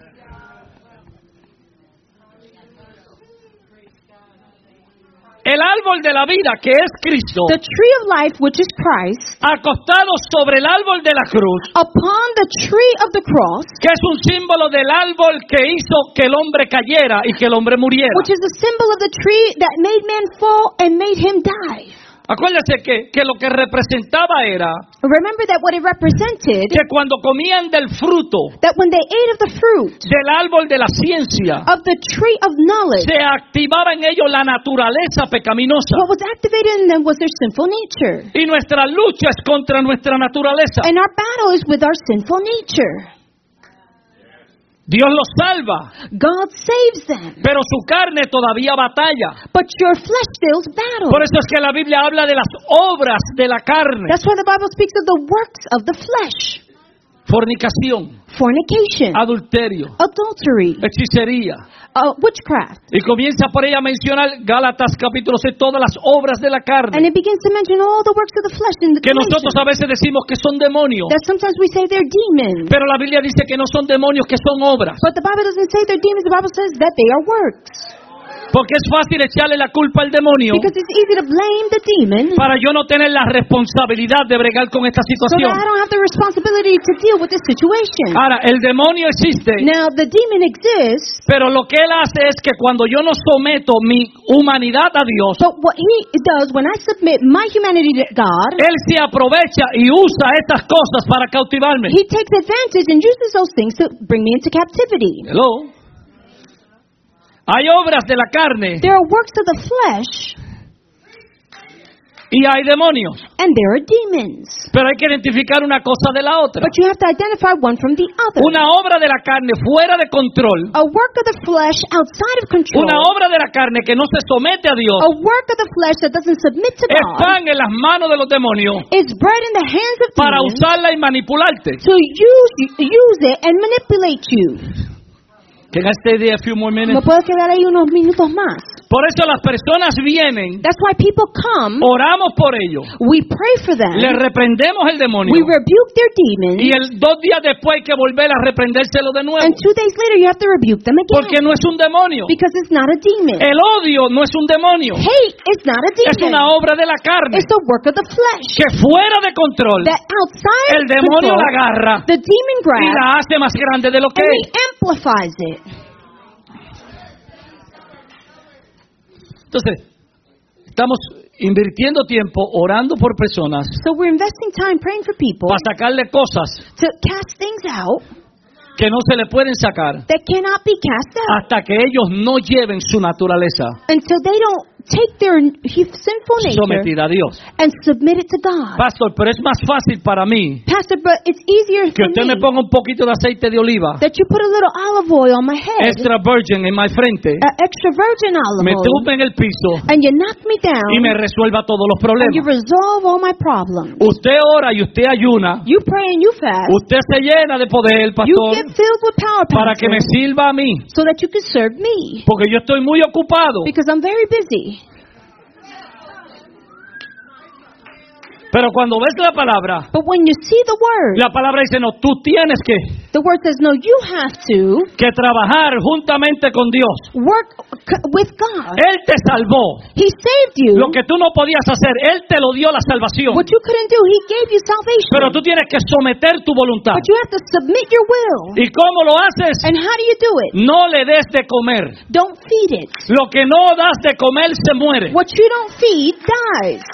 Speaker 1: El árbol de la vida, que es Cristo,
Speaker 2: The tree of life, which is Christ,
Speaker 1: acostado sobre el árbol de la cruz,
Speaker 2: upon the tree of the cross,
Speaker 1: que es un símbolo del árbol que hizo que el hombre cayera y que el hombre muriera.
Speaker 2: which is a symbol of the tree that made man fall and made him die.
Speaker 1: Acuérdese que lo que representaba era
Speaker 2: Remember that what it represented,
Speaker 1: que cuando comían del fruto
Speaker 2: that when they ate of the fruit
Speaker 1: del árbol de la ciencia,
Speaker 2: of the tree of knowledge,
Speaker 1: se activaba en ellos la naturaleza pecaminosa.
Speaker 2: what was activated in them was their sinful nature.
Speaker 1: Y nuestra lucha es contra nuestra naturaleza.
Speaker 2: And our battle is with our sinful nature.
Speaker 1: Dios los salva,
Speaker 2: God saves them.
Speaker 1: pero su carne todavía batalla.
Speaker 2: But your flesh still battles.
Speaker 1: Por eso es que la Biblia habla de las obras de la carne.
Speaker 2: That's why the Bible speaks of the works of the flesh.
Speaker 1: Fornicación,
Speaker 2: Fornication,
Speaker 1: adulterio,
Speaker 2: adultery,
Speaker 1: hechicería.
Speaker 2: witchcraft.
Speaker 1: Y comienza por ella a mencionar Gálatas capítulo 6, todas las obras de la carne.
Speaker 2: And it begins to mention all the works of the flesh in the
Speaker 1: Que nosotros a veces decimos que son demonios.
Speaker 2: That sometimes we say they're demons.
Speaker 1: Pero la Biblia dice que no son demonios, que son obras.
Speaker 2: But the Bible doesn't say they're demons. The Bible says that they are works.
Speaker 1: Porque es fácil echarle la culpa al demonio
Speaker 2: Because it's easy to blame the demon
Speaker 1: para yo no tener la responsabilidad de bregar con esta
Speaker 2: so
Speaker 1: situación.
Speaker 2: that I don't have the responsibility to deal with this situation.
Speaker 1: Ahora, el demonio existe,
Speaker 2: Now, the demon exists,
Speaker 1: pero lo que él hace es que cuando yo no someto mi humanidad a Dios,
Speaker 2: but what he does when I submit my humanity to God,
Speaker 1: él se aprovecha y usa estas cosas para cautivarme.
Speaker 2: he takes advantage and uses those things to bring me into captivity.
Speaker 1: Hello. Hay obras de la carne
Speaker 2: There are works of the flesh
Speaker 1: y hay demonios.
Speaker 2: and there are demons.
Speaker 1: Pero hay que identificar una cosa de la otra.
Speaker 2: But you have to identify one from the other.
Speaker 1: Una obra de la carne fuera de control,
Speaker 2: A work of the flesh outside of control.
Speaker 1: una obra de la carne que no se somete a Dios,
Speaker 2: A work of the flesh that doesn't submit to
Speaker 1: es
Speaker 2: God.
Speaker 1: pan en las manos de los demonios
Speaker 2: Is bread in the hands of
Speaker 1: para
Speaker 2: demons
Speaker 1: usarla y manipularte.
Speaker 2: to use it and manipulate you.
Speaker 1: Can I stay there a few more
Speaker 2: ¿Me
Speaker 1: minutes?
Speaker 2: puedo quedar ahí unos minutos más?
Speaker 1: Por eso las personas vienen,
Speaker 2: That's why people come.
Speaker 1: oramos por ellos,
Speaker 2: We pray for them.
Speaker 1: le reprendemos el demonio
Speaker 2: We rebuke their demons.
Speaker 1: y 2 días después hay que volver a reprendérselo de nuevo.
Speaker 2: And 2 days later, you have to rebuke them
Speaker 1: Porque
Speaker 2: again.
Speaker 1: no es un demonio.
Speaker 2: Because it's not a demon.
Speaker 1: El odio no es un demonio.
Speaker 2: Hate is not a
Speaker 1: Es
Speaker 2: demon.
Speaker 1: una obra de la carne
Speaker 2: It's the work of the flesh.
Speaker 1: que fuera de control
Speaker 2: That outside
Speaker 1: el demonio
Speaker 2: control,
Speaker 1: la agarra
Speaker 2: the demon
Speaker 1: y
Speaker 2: grabs
Speaker 1: la hace más grande de lo que
Speaker 2: and
Speaker 1: es.
Speaker 2: he amplifies it.
Speaker 1: Entonces, estamos invirtiendo tiempo orando por personas
Speaker 2: So we're investing time praying for people
Speaker 1: para sacarle cosas
Speaker 2: to cast things out
Speaker 1: que no se le pueden sacar
Speaker 2: that cannot be cast out
Speaker 1: hasta que ellos no lleven su naturaleza
Speaker 2: until they don't take their sinful nature
Speaker 1: sometida a Dios.
Speaker 2: and submit it to God.
Speaker 1: Pastor, pero es más fácil para mí
Speaker 2: Pastor, but it's easier
Speaker 1: que
Speaker 2: for
Speaker 1: usted
Speaker 2: me
Speaker 1: me ponga un poquito de aceite de oliva
Speaker 2: that you put a little olive oil on my head,
Speaker 1: extra virgin en mi frente,
Speaker 2: extra virgin
Speaker 1: me
Speaker 2: olive oil,
Speaker 1: tumbe en el piso
Speaker 2: and you knock me down
Speaker 1: y me resuelva todos los
Speaker 2: and you
Speaker 1: problemas.
Speaker 2: resolve all my problems.
Speaker 1: Usted ora y usted ayuna,
Speaker 2: You pray and you fast.
Speaker 1: usted se llena de poder,
Speaker 2: You
Speaker 1: pastor,
Speaker 2: get filled with power,
Speaker 1: para que me
Speaker 2: Pastor,
Speaker 1: sirva a mí,
Speaker 2: so that you can serve me.
Speaker 1: porque yo estoy muy ocupado.
Speaker 2: Because I'm very busy.
Speaker 1: Pero cuando ves la palabra,
Speaker 2: But when you see the word,
Speaker 1: la palabra dice, no, tú tienes
Speaker 2: the word says, no, you have to
Speaker 1: que trabajar juntamente con Dios.
Speaker 2: work with God.
Speaker 1: Él te salvó.
Speaker 2: He saved you.
Speaker 1: Lo que tú no podías hacer, Él te lo dio la salvación.
Speaker 2: What you couldn't do, He gave you salvation.
Speaker 1: Pero tú tienes que someter tu voluntad.
Speaker 2: But you have to submit your will.
Speaker 1: ¿Y cómo lo haces?
Speaker 2: And how do you do it?
Speaker 1: No le des de comer.
Speaker 2: Don't feed it.
Speaker 1: Lo que no das de comer se muere.
Speaker 2: What you don't feed dies.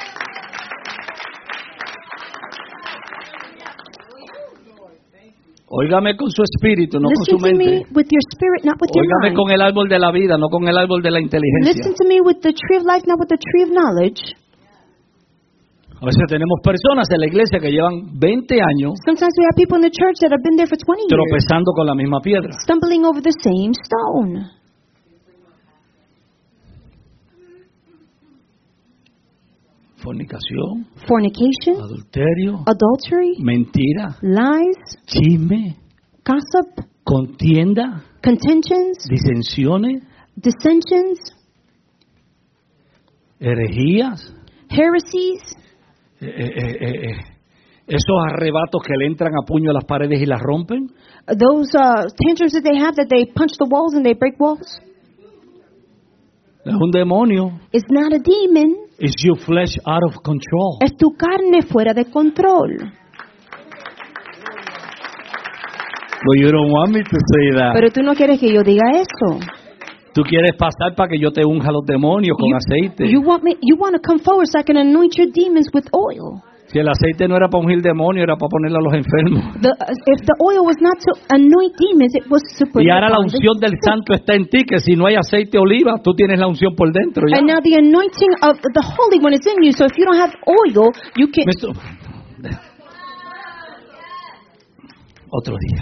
Speaker 1: Óigame con su espíritu, no con su
Speaker 2: Listen to me
Speaker 1: mente.
Speaker 2: with your spirit, not with your
Speaker 1: Óigame
Speaker 2: mind.
Speaker 1: con el árbol de la vida, no con el árbol de la inteligencia.
Speaker 2: Listen to me with the tree of life, not with the tree of knowledge.
Speaker 1: A veces tenemos personas en la iglesia que llevan 20 años
Speaker 2: Sometimes we have people in the church that have been there for 20 years,
Speaker 1: tropezando con la misma piedra.
Speaker 2: stumbling over the same stone.
Speaker 1: Fornicación,
Speaker 2: Fornication,
Speaker 1: adulterio,
Speaker 2: adultery,
Speaker 1: mentira,
Speaker 2: lies,
Speaker 1: chisme,
Speaker 2: gossip,
Speaker 1: contienda,
Speaker 2: contentions,
Speaker 1: disensiones,
Speaker 2: dissensions,
Speaker 1: herejías,
Speaker 2: heresies,
Speaker 1: esos arrebatos que le entran a puño a las paredes y las rompen.
Speaker 2: those tantrums that they have that they punch the walls and they break walls.
Speaker 1: Es un demonio.
Speaker 2: It's not a demon.
Speaker 1: It's your flesh out of control.
Speaker 2: Es tu carne fuera de control.
Speaker 1: But you don't want me to say that.
Speaker 2: Pero tú no quieres que yo diga eso.
Speaker 1: Tú quieres pasar para que yo te unja los demonios con aceite.
Speaker 2: You want to come forward so I can anoint your demons with oil.
Speaker 1: Si el aceite no era para ungir demonios, era para ponerle a los enfermos.
Speaker 2: If the oil was not to anoint demons, it was to put
Speaker 1: Y
Speaker 2: it
Speaker 1: ahora la
Speaker 2: upon the
Speaker 1: unción del
Speaker 2: sick.
Speaker 1: santo está en ti, que si no hay aceite de oliva, tú tienes la unción por dentro. Ya.
Speaker 2: And now the anointing of the Holy One is in you. So if you don't have oil, you can.
Speaker 1: Otro día.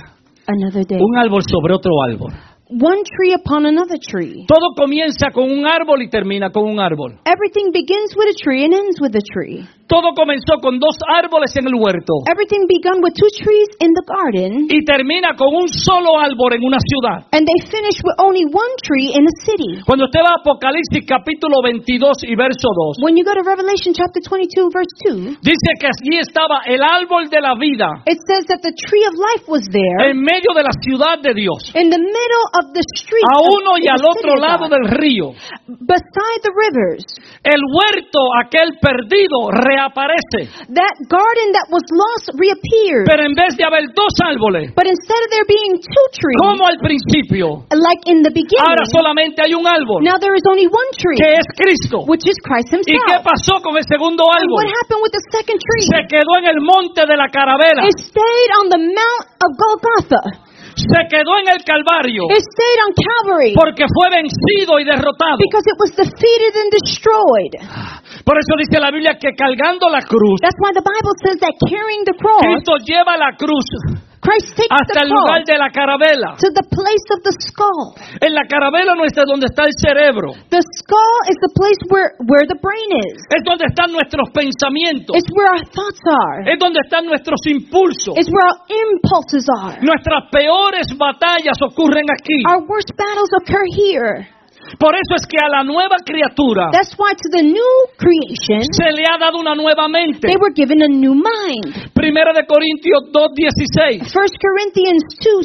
Speaker 2: another day.
Speaker 1: Un árbol sobre otro árbol.
Speaker 2: One tree upon another tree.
Speaker 1: Todo comienza con un árbol y termina con un árbol.
Speaker 2: Everything begins with a tree and ends with a tree.
Speaker 1: Todo comenzó con 2 árboles en el huerto
Speaker 2: Everything began with 2 trees in the garden,
Speaker 1: y termina con un solo árbol en una ciudad.
Speaker 2: and they finish with only 1 tree in a city.
Speaker 1: Cuando usted va a Apocalipsis capítulo 22 y verso 2,
Speaker 2: When you go to Revelation chapter 22, verse 2,
Speaker 1: dice que allí estaba el árbol de la vida
Speaker 2: it says that the tree of life was there
Speaker 1: en medio de la ciudad de Dios,
Speaker 2: in the middle of the street,
Speaker 1: a uno y
Speaker 2: in
Speaker 1: al
Speaker 2: the
Speaker 1: otro
Speaker 2: city of
Speaker 1: lado
Speaker 2: God,
Speaker 1: del río.
Speaker 2: beside the rivers.
Speaker 1: El huerto, aquel perdido, reaparece.
Speaker 2: That garden that was lost reappeared.
Speaker 1: Pero en vez de haber 2 árboles,
Speaker 2: But instead of there being 2 trees,
Speaker 1: como al principio,
Speaker 2: like in the
Speaker 1: ahora
Speaker 2: beginning,
Speaker 1: solamente hay un árbol,
Speaker 2: now there is only 1 tree,
Speaker 1: que es Cristo.
Speaker 2: which is Christ
Speaker 1: ¿Y qué
Speaker 2: himself.
Speaker 1: pasó con el segundo
Speaker 2: And what
Speaker 1: árbol?
Speaker 2: happened with the second tree?
Speaker 1: Se quedó en el monte de la caravera,
Speaker 2: It stayed on the Mount of Golgotha.
Speaker 1: se quedó en el Calvario,
Speaker 2: It stayed on Calvary
Speaker 1: porque fue vencido y derrotado.
Speaker 2: because it was defeated and destroyed.
Speaker 1: Por eso dice la Biblia que cargando la cruz,
Speaker 2: That's why the Bible says that carrying the cross,
Speaker 1: Cristo lleva la cruz
Speaker 2: Christ takes
Speaker 1: hasta
Speaker 2: the
Speaker 1: el lugar
Speaker 2: cross
Speaker 1: de la carabela.
Speaker 2: to the place of the skull.
Speaker 1: En la carabela no es donde está el cerebro,
Speaker 2: The skull is the place where the brain is.
Speaker 1: es donde están nuestros pensamientos,
Speaker 2: It's where our thoughts are.
Speaker 1: es donde están nuestros impulsos.
Speaker 2: It's where our impulses are.
Speaker 1: Nuestras peores batallas ocurren aquí.
Speaker 2: Our worst battles occur here.
Speaker 1: Por eso es que a la nueva criatura
Speaker 2: That's why to the new creation,
Speaker 1: se le ha dado una nueva mente.
Speaker 2: they were given a new mind.
Speaker 1: Primera de Corintios 2:16.
Speaker 2: 1 Corinthians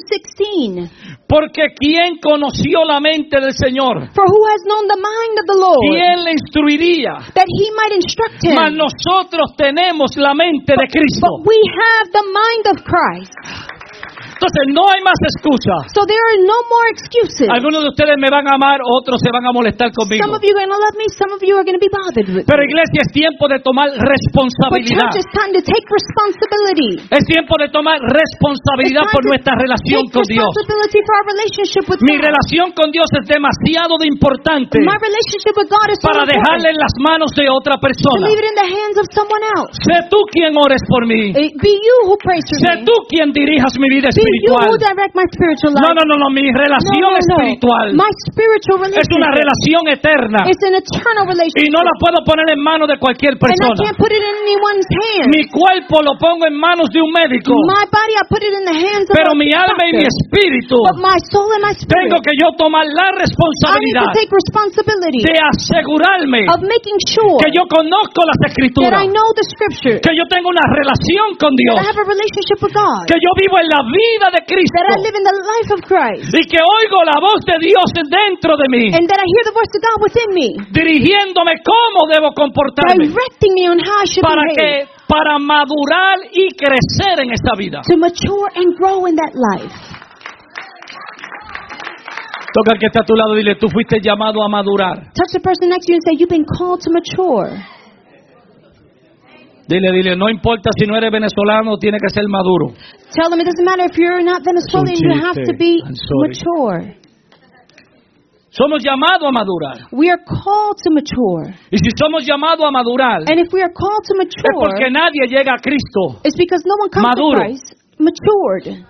Speaker 2: 2:16.
Speaker 1: Porque ¿quién conoció la mente del Señor?
Speaker 2: For who has known the mind of the Lord,
Speaker 1: ¿Quién le instruiría?
Speaker 2: that he might instruct him?
Speaker 1: Mas nosotros tenemos la mente de Cristo.
Speaker 2: But we have the mind of Christ.
Speaker 1: Entonces no hay más excusa.
Speaker 2: So there are no more excuses.
Speaker 1: Algunos de ustedes me van a amar, otros se van a molestar conmigo.
Speaker 2: Some of you are going to love me, some of you are going to be bothered with
Speaker 1: Pero
Speaker 2: me.
Speaker 1: iglesia, es tiempo de tomar
Speaker 2: But
Speaker 1: responsabilidad.
Speaker 2: church, it's time to take responsibility.
Speaker 1: Es tiempo de tomar
Speaker 2: It's
Speaker 1: responsabilidad
Speaker 2: time
Speaker 1: por
Speaker 2: to
Speaker 1: nuestra relación
Speaker 2: take
Speaker 1: con Dios.
Speaker 2: responsibility for our relationship with
Speaker 1: Mi
Speaker 2: God.
Speaker 1: relación con Dios es demasiado de importante
Speaker 2: My relationship with God is so
Speaker 1: para
Speaker 2: important
Speaker 1: dejarle en las manos de otra
Speaker 2: to
Speaker 1: persona.
Speaker 2: leave it in the hands of someone else.
Speaker 1: Sé tú quien ores por mí.
Speaker 2: Be you who prays for
Speaker 1: Sé
Speaker 2: me.
Speaker 1: tú quien dirijas mi vida
Speaker 2: Be you
Speaker 1: espiritual.
Speaker 2: who direct my spiritual life.
Speaker 1: No, mi relación espiritual
Speaker 2: My spiritual
Speaker 1: es una
Speaker 2: relationship
Speaker 1: relación eterna
Speaker 2: is an eternal
Speaker 1: y
Speaker 2: relationship.
Speaker 1: no la puedo poner en manos de cualquier
Speaker 2: And I
Speaker 1: persona.
Speaker 2: can't put it in anyone's hands.
Speaker 1: Mi cuerpo lo pongo en manos de un médico,
Speaker 2: My body, I put it in the hands of
Speaker 1: pero
Speaker 2: a
Speaker 1: mi alma y mi
Speaker 2: doctor.
Speaker 1: espíritu
Speaker 2: But my soul and my spirit,
Speaker 1: tengo que yo tomar la
Speaker 2: I need to
Speaker 1: responsabilidad
Speaker 2: take responsibility
Speaker 1: de asegurarme
Speaker 2: of making sure
Speaker 1: que yo conozco las
Speaker 2: that
Speaker 1: escrituras,
Speaker 2: I know the scripture,
Speaker 1: que yo tengo una relación con Dios,
Speaker 2: that I have a relationship with God,
Speaker 1: que yo vivo en la vida de
Speaker 2: that I
Speaker 1: Cristo
Speaker 2: live in the life of Christ,
Speaker 1: y que oigo la voz de Dios dentro de mí,
Speaker 2: and that I hear the voice of God within me,
Speaker 1: dirigiéndome cómo debo comportarme
Speaker 2: directing me on how I should behave,
Speaker 1: para madurar y crecer en esta vida.
Speaker 2: to mature and grow in that life.
Speaker 1: Toca al que está a tu lado y dile, tú fuiste llamado a madurar.
Speaker 2: Touch the person next to you and say, you've been called to mature.
Speaker 1: Dile, no importa si no eres venezolano, tiene que ser maduro.
Speaker 2: Tell them it doesn't matter if you're not Venezuelan, you have to be
Speaker 1: I'm sorry.
Speaker 2: mature.
Speaker 1: Somos llamados a madurar.
Speaker 2: We are called to mature.
Speaker 1: Y si somos llamados a madurar,
Speaker 2: And if we are called to
Speaker 1: es porque
Speaker 2: mature,
Speaker 1: nadie llega a Cristo.
Speaker 2: it's because no one comes
Speaker 1: Maduro.
Speaker 2: to Christ matured.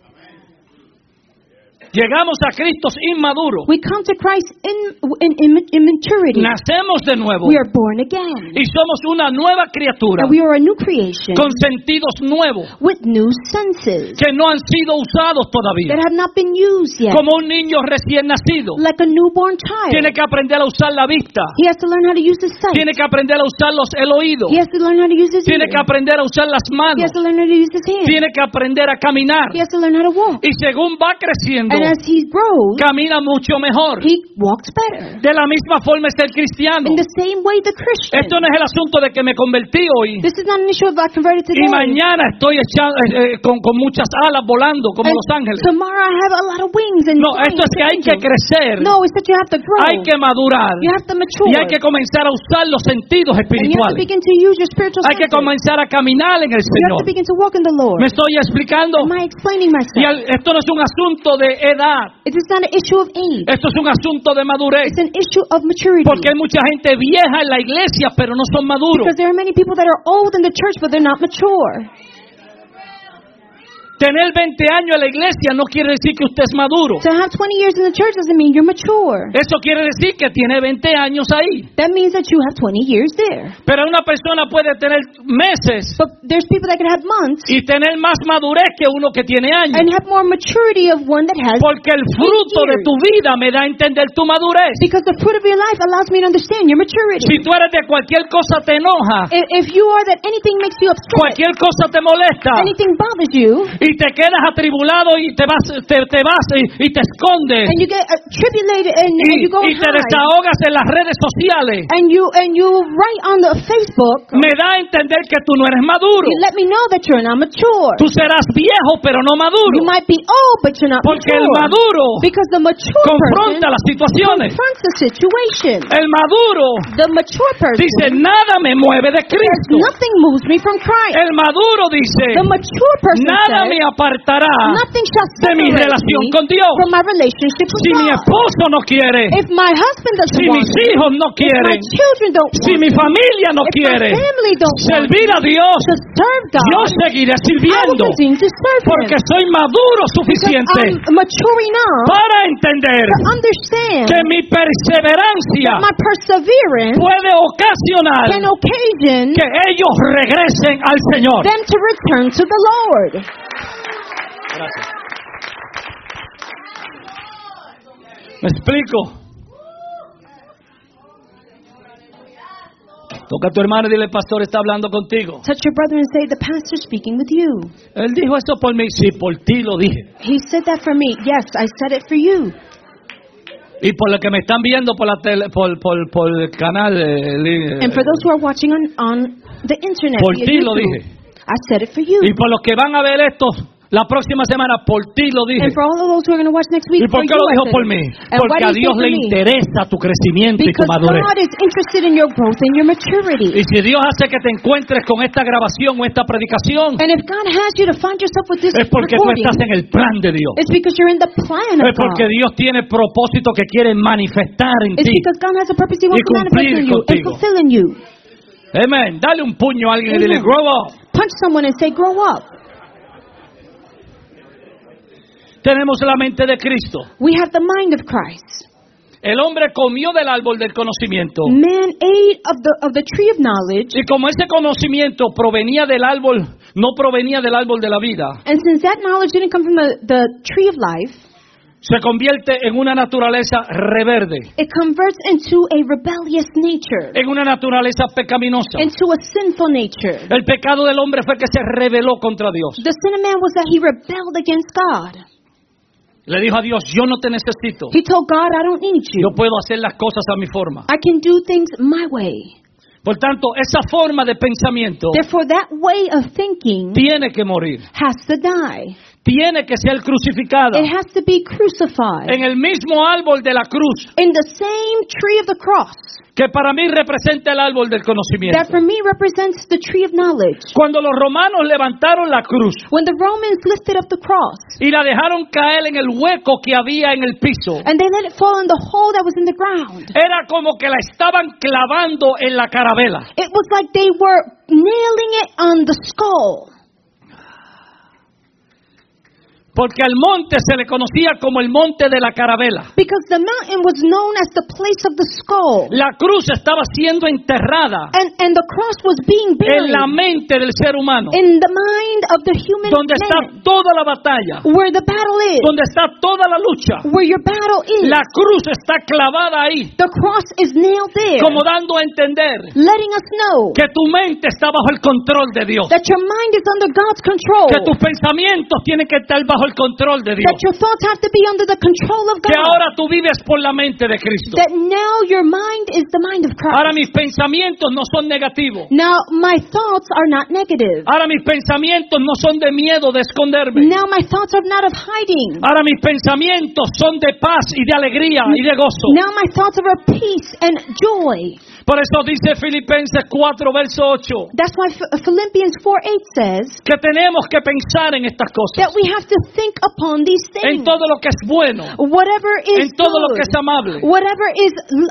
Speaker 1: Llegamos a Cristo inmaduros.
Speaker 2: We come to Christ in maturity.
Speaker 1: Nacemos de nuevo.
Speaker 2: We are born again.
Speaker 1: Y somos una nueva criatura
Speaker 2: And we are a new creation
Speaker 1: con sentidos nuevos
Speaker 2: with new senses
Speaker 1: que no han sido usados
Speaker 2: that
Speaker 1: todavía.
Speaker 2: have not been used yet.
Speaker 1: Como un niño recién nacido.
Speaker 2: Like a newborn child.
Speaker 1: Tiene que aprender a usar la vista.
Speaker 2: He has to learn how to use his sight.
Speaker 1: Tiene que aprender a usar el oído.
Speaker 2: He has to learn how to use his
Speaker 1: Tiene que
Speaker 2: ear.
Speaker 1: aprender a usar las
Speaker 2: He
Speaker 1: manos.
Speaker 2: has to learn how to use his hands.
Speaker 1: Tiene que aprender a caminar.
Speaker 2: He has to learn how to walk.
Speaker 1: Y según va creciendo,
Speaker 2: And as he grows,
Speaker 1: camina mucho mejor.
Speaker 2: he walks better.
Speaker 1: De la misma forma es el cristiano.
Speaker 2: In the same way, the Christian.
Speaker 1: Esto no es el asunto de que me convertí hoy
Speaker 2: This is not an issue of I converted
Speaker 1: y
Speaker 2: today.
Speaker 1: mañana estoy con muchas alas volando como
Speaker 2: And
Speaker 1: los ángeles.
Speaker 2: tomorrow I have a lot of wings and
Speaker 1: No,
Speaker 2: flying
Speaker 1: esto es que hay
Speaker 2: like
Speaker 1: que
Speaker 2: angels.
Speaker 1: crecer,
Speaker 2: No, it's that you have to grow.
Speaker 1: hay que madurar
Speaker 2: You have to mature.
Speaker 1: y hay que comenzar a usar los sentidos
Speaker 2: And you have to
Speaker 1: espirituales.
Speaker 2: begin to use your spiritual
Speaker 1: Hay que
Speaker 2: senses.
Speaker 1: comenzar a caminar en el
Speaker 2: You have
Speaker 1: Señor.
Speaker 2: to begin to walk in the Lord.
Speaker 1: ¿Me estoy explicando?
Speaker 2: Am I explaining
Speaker 1: Y
Speaker 2: myself?
Speaker 1: esto no es un asunto de edad,
Speaker 2: It is not an issue of age.
Speaker 1: esto es un asunto de madurez.
Speaker 2: It's an issue of maturity.
Speaker 1: Porque hay mucha gente vieja en la iglesia, pero no son maduros.
Speaker 2: Because there are many people that are old in the church, but they're not mature.
Speaker 1: Tener 20 años en la iglesia no quiere decir que usted es maduro.
Speaker 2: To have 20 years in the church doesn't mean you're mature.
Speaker 1: Eso quiere decir que tiene 20 años ahí.
Speaker 2: That means that you have 20 years there.
Speaker 1: Pero una persona puede tener meses
Speaker 2: But there's people that can have months
Speaker 1: y tener más madurez que uno que tiene años.
Speaker 2: and have more maturity of one that has
Speaker 1: Porque el fruto de tu vida me da a entender tu madurez.
Speaker 2: because the fruit of your life allows me to understand your maturity.
Speaker 1: Si tú eres de cualquier cosa te enoja,
Speaker 2: If you are that anything makes you upset,
Speaker 1: cualquier cosa te molesta
Speaker 2: anything bothers you,
Speaker 1: y te quedas atribulado y te vas y te escondes
Speaker 2: and you get tribulated and you go
Speaker 1: y te
Speaker 2: hide,
Speaker 1: desahogas en las redes sociales,
Speaker 2: and you write on the Facebook,
Speaker 1: me da a entender que tú no eres maduro.
Speaker 2: you let me know that you're not mature.
Speaker 1: Tú serás viejo pero no
Speaker 2: You
Speaker 1: maduro,
Speaker 2: might be old, but you're not
Speaker 1: porque el
Speaker 2: mature.
Speaker 1: maduro
Speaker 2: Because the mature
Speaker 1: confronta
Speaker 2: person
Speaker 1: las situaciones.
Speaker 2: confronts the situation.
Speaker 1: El maduro
Speaker 2: The mature person,
Speaker 1: dice, nada me mueve de Cristo.
Speaker 2: nothing moves me from Christ.
Speaker 1: El maduro dice,
Speaker 2: The mature person
Speaker 1: nada me
Speaker 2: says,
Speaker 1: apartará
Speaker 2: nothing shall
Speaker 1: de mi
Speaker 2: separate
Speaker 1: relación
Speaker 2: me
Speaker 1: con Dios.
Speaker 2: from my relationship with
Speaker 1: Si mi
Speaker 2: God.
Speaker 1: esposo no quiere,
Speaker 2: If my husband doesn't
Speaker 1: si
Speaker 2: want
Speaker 1: mis
Speaker 2: it,
Speaker 1: hijos no
Speaker 2: if my
Speaker 1: quieren,
Speaker 2: children don't
Speaker 1: si
Speaker 2: want
Speaker 1: mi
Speaker 2: it,
Speaker 1: familia no
Speaker 2: if my
Speaker 1: quiere
Speaker 2: family don't want
Speaker 1: servir a Dios,
Speaker 2: to serve God,
Speaker 1: yo seguiré
Speaker 2: I will
Speaker 1: sirviendo
Speaker 2: continue to serve
Speaker 1: porque
Speaker 2: Him.
Speaker 1: soy maduro
Speaker 2: Because
Speaker 1: suficiente
Speaker 2: I'm mature enough
Speaker 1: para entender
Speaker 2: to understand
Speaker 1: que mi perseverancia
Speaker 2: that my perseverance
Speaker 1: puede ocasionar
Speaker 2: can occasion
Speaker 1: que ellos regresen al Señor.
Speaker 2: them to return to the Lord.
Speaker 1: ¿Me explico? Toca a tu hermano y dile, el pastor está hablando contigo.
Speaker 2: Touch your brother and say, the pastor's speaking with you.
Speaker 1: Él dijo eso por mí. Sí, por ti lo dije.
Speaker 2: He said that for me. Yes, I said it for you.
Speaker 1: Y por lo que me están viendo por la tele, por el canal.
Speaker 2: And for those who are watching on the internet,
Speaker 1: por
Speaker 2: via
Speaker 1: ti lo
Speaker 2: YouTube,
Speaker 1: dije.
Speaker 2: I said it for you.
Speaker 1: Y por los que van a ver esto la próxima semana, por ti lo dije.
Speaker 2: And for all of those who are going to watch next week,
Speaker 1: ¿Y por
Speaker 2: for
Speaker 1: qué
Speaker 2: you,
Speaker 1: lo dijo
Speaker 2: I said
Speaker 1: por
Speaker 2: it.
Speaker 1: mí?
Speaker 2: And why
Speaker 1: Porque
Speaker 2: did
Speaker 1: a
Speaker 2: he
Speaker 1: Dios
Speaker 2: say
Speaker 1: le
Speaker 2: for me?
Speaker 1: interesa tu crecimiento y tu
Speaker 2: Because
Speaker 1: madurez.
Speaker 2: God is interested in your growth and your maturity.
Speaker 1: Y si Dios hace que te encuentres con esta grabación o esta predicación,
Speaker 2: And if God has you to find yourself with this
Speaker 1: es porque tú
Speaker 2: recording,
Speaker 1: estás en el plan de Dios.
Speaker 2: it's because you're in the plan of
Speaker 1: Es porque
Speaker 2: God.
Speaker 1: Dios tiene propósito que quiere manifestar en
Speaker 2: It's
Speaker 1: ti.
Speaker 2: because God has a purpose He wants
Speaker 1: Y
Speaker 2: to manifest
Speaker 1: cumplir
Speaker 2: in you and
Speaker 1: contigo.
Speaker 2: fulfill in you.
Speaker 1: Amén. Dale un puño a alguien y dile,
Speaker 2: Amen.
Speaker 1: grow up.
Speaker 2: Punch someone and say, grow up.
Speaker 1: Tenemos la mente de Cristo.
Speaker 2: We have the mind of Christ.
Speaker 1: El hombre comió del árbol del conocimiento.
Speaker 2: Man ate of the tree of knowledge,
Speaker 1: Y como ese conocimiento provenía del árbol, no provenía del árbol de la vida,
Speaker 2: and since that knowledge didn't come from the tree of life,
Speaker 1: se convierte en una naturaleza reverde,
Speaker 2: it converts into a rebellious nature,
Speaker 1: en una naturaleza pecaminosa.
Speaker 2: into a sinful nature.
Speaker 1: El pecado del hombre fue que se rebeló contra Dios.
Speaker 2: The sin of man was that he rebelled against God.
Speaker 1: Le dijo a Dios, yo no te necesito.
Speaker 2: He told God, I don't need you.
Speaker 1: Yo puedo hacer las cosas a mi forma.
Speaker 2: I can do things my way.
Speaker 1: Por tanto, esa forma de pensamiento
Speaker 2: Therefore, that way of thinking
Speaker 1: tiene que morir.
Speaker 2: has to die.
Speaker 1: Tiene que ser crucificada
Speaker 2: It has to be crucified
Speaker 1: en el mismo árbol de la cruz,
Speaker 2: in the same tree of the cross
Speaker 1: que para mí representa el árbol del conocimiento.
Speaker 2: that for me represents the tree of knowledge.
Speaker 1: Cuando los romanos levantaron la cruz
Speaker 2: When the Romans lifted up the cross
Speaker 1: y la dejaron caer en el hueco que había en el piso,
Speaker 2: and they let it fall in the hole that was in the ground,
Speaker 1: era como que la estaban clavando en la carabela.
Speaker 2: it was like they were nailing it on the skull.
Speaker 1: Porque al monte se le conocía como el monte de la carabela.
Speaker 2: Because the mountain was known as the place of the skull.
Speaker 1: La cruz estaba siendo enterrada
Speaker 2: And the cross was being
Speaker 1: en la
Speaker 2: buried
Speaker 1: mente del ser humano,
Speaker 2: in the mind of the human
Speaker 1: donde está
Speaker 2: man,
Speaker 1: toda la batalla,
Speaker 2: where the battle is,
Speaker 1: donde está toda la lucha.
Speaker 2: where your battle is.
Speaker 1: La cruz está clavada ahí,
Speaker 2: The cross is nailed there,
Speaker 1: como dando a entender
Speaker 2: letting us know
Speaker 1: que tu mente está bajo el control de Dios,
Speaker 2: that your mind is under God's control,
Speaker 1: que tus pensamientos tienen que estar bajo el control de Dios,
Speaker 2: that your thoughts have to be under the control of
Speaker 1: que
Speaker 2: God,
Speaker 1: ahora tú vives por la mente de Cristo.
Speaker 2: that now your mind is the mind of
Speaker 1: Ahora
Speaker 2: Christ.
Speaker 1: mis pensamientos no son negativos.
Speaker 2: Now my thoughts are not negative.
Speaker 1: Ahora mis pensamientos no son de miedo, de esconderme.
Speaker 2: Now my thoughts are not of hiding.
Speaker 1: Ahora mis pensamientos son de paz y de alegría y de gozo.
Speaker 2: Now my thoughts are of peace and joy.
Speaker 1: Por eso dice Filipenses 4, verso 8,
Speaker 2: That's why Philippians 4:8 says
Speaker 1: que tenemos que pensar en estas cosas,
Speaker 2: that we have to think upon these
Speaker 1: en
Speaker 2: things.
Speaker 1: todo lo que es bueno,
Speaker 2: Whatever is
Speaker 1: en todo lo que
Speaker 2: good,
Speaker 1: es amable.
Speaker 2: whatever is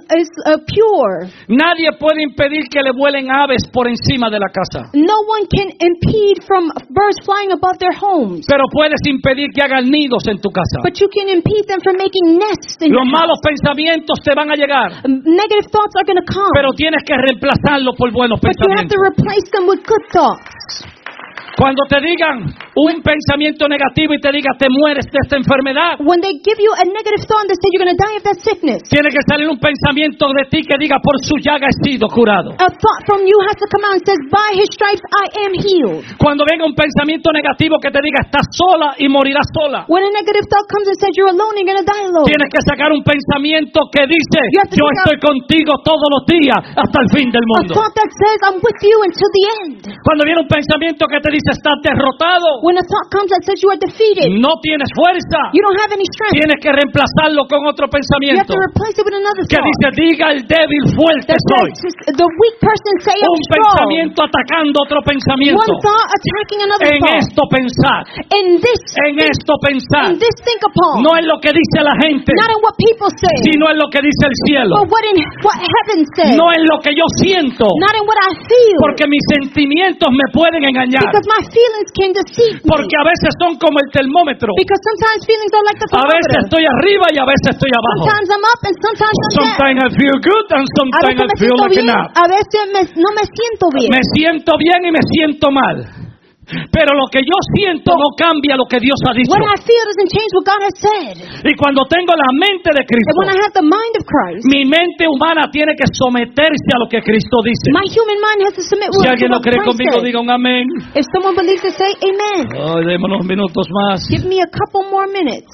Speaker 2: pure.
Speaker 1: Nadie puede impedir que le vuelen aves por encima de la casa,
Speaker 2: No one can impede from birds flying above their homes.
Speaker 1: pero puedes impedir que hagan nidos en tu casa.
Speaker 2: But you can impede them from making nests in
Speaker 1: Los
Speaker 2: your
Speaker 1: malos
Speaker 2: house.
Speaker 1: pensamientos te van a llegar,
Speaker 2: Negative thoughts are going to come.
Speaker 1: pero tienes que reemplazarlos por buenos
Speaker 2: But you have
Speaker 1: pensamientos.
Speaker 2: to replace them with good thoughts.
Speaker 1: Cuando te digan un pensamiento negativo y te diga te mueres de esta enfermedad,
Speaker 2: When they give you a negative thought and they say you're going to die of that sickness,
Speaker 1: tiene que salir un pensamiento de ti que diga por su llaga he sido curado.
Speaker 2: a thought from you has to come out and says, by his stripes I am healed.
Speaker 1: Cuando venga un pensamiento negativo que te diga estás sola y morirás sola,
Speaker 2: When a negative thought comes and says you're alone, you're going to die alone.
Speaker 1: tienes que sacar un pensamiento que dice
Speaker 2: You have to
Speaker 1: yo
Speaker 2: figure
Speaker 1: estoy contigo todos los días hasta el fin del
Speaker 2: A
Speaker 1: mundo.
Speaker 2: thought that says I'm with you until the end.
Speaker 1: Cuando viene un pensamiento que te dice estás derrotado,
Speaker 2: When a thought comes that says you are defeated,
Speaker 1: no tienes fuerza,
Speaker 2: you don't have any strength.
Speaker 1: tienes que reemplazarlo con otro
Speaker 2: You have
Speaker 1: pensamiento
Speaker 2: to replace it with another
Speaker 1: que
Speaker 2: thought.
Speaker 1: dice diga el débil fuerte
Speaker 2: That
Speaker 1: soy.
Speaker 2: says, the weak person say I'm
Speaker 1: Un
Speaker 2: strong.
Speaker 1: pensamiento atacando otro pensamiento.
Speaker 2: One thought attacking another
Speaker 1: En
Speaker 2: thought.
Speaker 1: esto pensar,
Speaker 2: In
Speaker 1: esto pensar,
Speaker 2: this think upon.
Speaker 1: no es lo que dice la gente,
Speaker 2: Not in what people say,
Speaker 1: sino en lo que dice el cielo.
Speaker 2: but what heaven says.
Speaker 1: No en lo que yo siento,
Speaker 2: Not in what I feel.
Speaker 1: porque mis sentimientos me pueden engañar.
Speaker 2: Because my feelings can deceive me.
Speaker 1: Porque a veces son como el termómetro.
Speaker 2: Because sometimes feelings are like the
Speaker 1: A veces
Speaker 2: thermometer.
Speaker 1: estoy arriba y a veces estoy abajo.
Speaker 2: Sometimes I'm up and sometimes I'm down.
Speaker 1: Sometimes I feel good and
Speaker 2: A
Speaker 1: sometimes
Speaker 2: veces
Speaker 1: I
Speaker 2: me
Speaker 1: feel
Speaker 2: siento
Speaker 1: like a
Speaker 2: bien,
Speaker 1: nap.
Speaker 2: a veces no me siento bien.
Speaker 1: Me siento bien y me siento mal. Pero lo que yo siento no cambia lo que Dios ha dicho.
Speaker 2: What I feel doesn't change what God has said.
Speaker 1: Y cuando tengo la mente de
Speaker 2: And when I
Speaker 1: Cristo,
Speaker 2: have the mind of Christ,
Speaker 1: mi mente humana tiene que someterse a lo que Cristo dice.
Speaker 2: my human mind has to submit
Speaker 1: Si
Speaker 2: to
Speaker 1: alguien lo
Speaker 2: what
Speaker 1: cree
Speaker 2: Christ
Speaker 1: conmigo,
Speaker 2: said.
Speaker 1: diga un amén.
Speaker 2: If someone believes it, say amen.
Speaker 1: Ay, démonos minutos más.
Speaker 2: Give me a couple more minutes.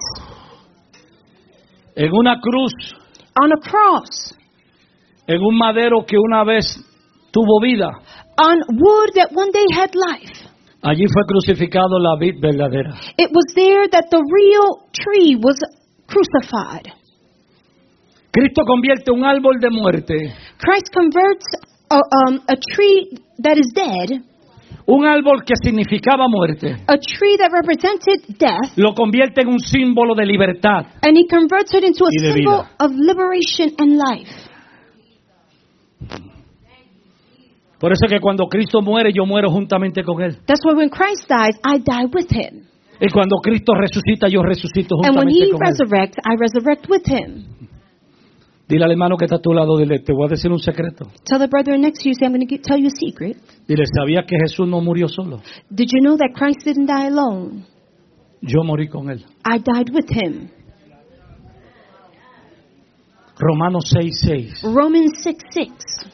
Speaker 1: En una cruz,
Speaker 2: On a cross,
Speaker 1: en un madero que una vez tuvo vida,
Speaker 2: on wood that one day had life,
Speaker 1: allí fue crucificado la vid verdadera.
Speaker 2: it was there that the real tree was crucified.
Speaker 1: Cristo convierte un árbol de muerte,
Speaker 2: Christ converts a tree that is dead,
Speaker 1: un árbol que significaba muerte,
Speaker 2: a tree that represented death,
Speaker 1: lo convierte en un símbolo de libertad.
Speaker 2: and he converts it into a
Speaker 1: Y de
Speaker 2: symbol
Speaker 1: vida.
Speaker 2: of liberation and life.
Speaker 1: Por eso es que cuando Cristo muere, yo muero juntamente con Él.
Speaker 2: That's why when Christ dies, I die with him.
Speaker 1: Y cuando Cristo resucita, yo resucito
Speaker 2: And when
Speaker 1: juntamente
Speaker 2: he
Speaker 1: con Él.
Speaker 2: resurrects, I resurrect with him.
Speaker 1: Dile al hermano que está a tu lado, dile, te voy a decir un secreto.
Speaker 2: Tell the brother next to you, say, I'm going to tell you a secret.
Speaker 1: Dile, ¿sabías que Jesús no murió solo?
Speaker 2: Did you know that Christ didn't die alone?
Speaker 1: Yo morí con Él.
Speaker 2: I died with him.
Speaker 1: Romanos 6:6.
Speaker 2: Romans 6:6.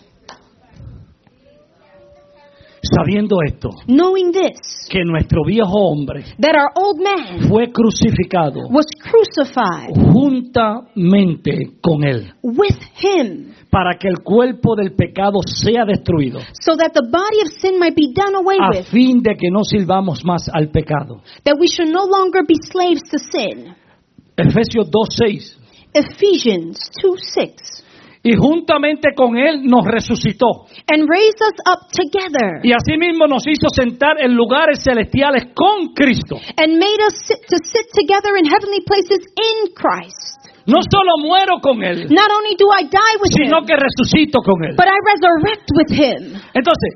Speaker 1: Sabiendo esto,
Speaker 2: Knowing this,
Speaker 1: que nuestro viejo hombre
Speaker 2: that our old man
Speaker 1: fue crucificado
Speaker 2: was crucified
Speaker 1: juntamente con Él,
Speaker 2: with him,
Speaker 1: para que el cuerpo del pecado sea destruido,
Speaker 2: so that the body of sin might be done away
Speaker 1: a
Speaker 2: with,
Speaker 1: fin de que no sirvamos más al pecado.
Speaker 2: that we should no longer be slaves to sin.
Speaker 1: Efesios 2:6.
Speaker 2: Ephesians 2:6.
Speaker 1: Y juntamente con Él nos resucitó.
Speaker 2: And raised us up together,
Speaker 1: Y asimismo nos hizo sentar en lugares celestiales con Cristo.
Speaker 2: and made us sit together in heavenly places in Christ.
Speaker 1: No solo muero con Él,
Speaker 2: Not only do I die with
Speaker 1: sino
Speaker 2: him,
Speaker 1: que resucito con Él.
Speaker 2: but I resurrect with him.
Speaker 1: Entonces,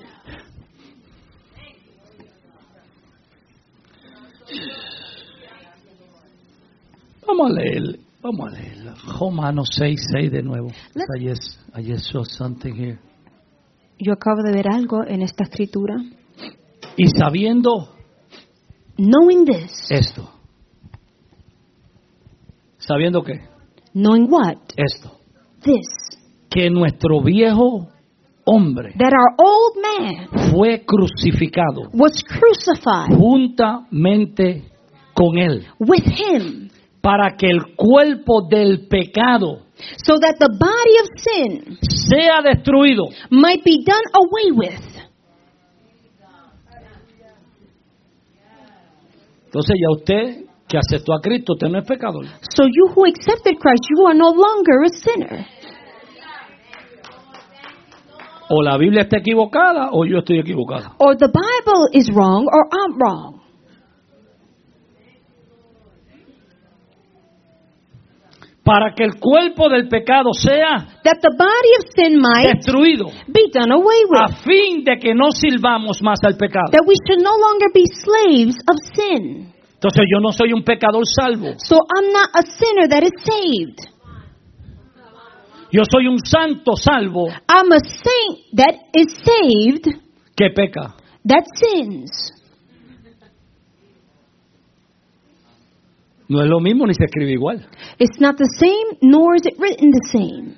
Speaker 1: vamos a leer Romanos 6:6 de nuevo. I just saw something here.
Speaker 2: Yo acabo de ver algo en esta escritura.
Speaker 1: Y sabiendo
Speaker 2: Knowing this.
Speaker 1: esto. ¿Sabiendo qué?
Speaker 2: Knowing what?
Speaker 1: Esto.
Speaker 2: This.
Speaker 1: Que nuestro viejo hombre
Speaker 2: That our old man
Speaker 1: fue crucificado
Speaker 2: was crucified
Speaker 1: juntamente con Él,
Speaker 2: with him,
Speaker 1: para que el cuerpo del pecado
Speaker 2: so that the body of sin
Speaker 1: sea destruido,
Speaker 2: might be done away with.
Speaker 1: Entonces ya usted que aceptó a Cristo, usted no es pecador.
Speaker 2: So you who accepted Christ, you are no longer a sinner.
Speaker 1: O la Biblia está equivocada o yo estoy equivocado.
Speaker 2: Or the Bible is wrong or I'm wrong.
Speaker 1: Para que el cuerpo del pecado sea
Speaker 2: That the body of sin might
Speaker 1: destruido,
Speaker 2: be done away
Speaker 1: a
Speaker 2: with.
Speaker 1: fin de que no sirvamos más al pecado.
Speaker 2: That we should no longer be slaves of sin.
Speaker 1: Entonces yo no soy un pecador salvo.
Speaker 2: So I'm not a sinner that is saved.
Speaker 1: Yo soy un santo salvo
Speaker 2: I'm a saint that is saved
Speaker 1: que peca.
Speaker 2: that sins.
Speaker 1: No es lo mismo ni se escribe igual.
Speaker 2: It's not the same, nor is it written the same.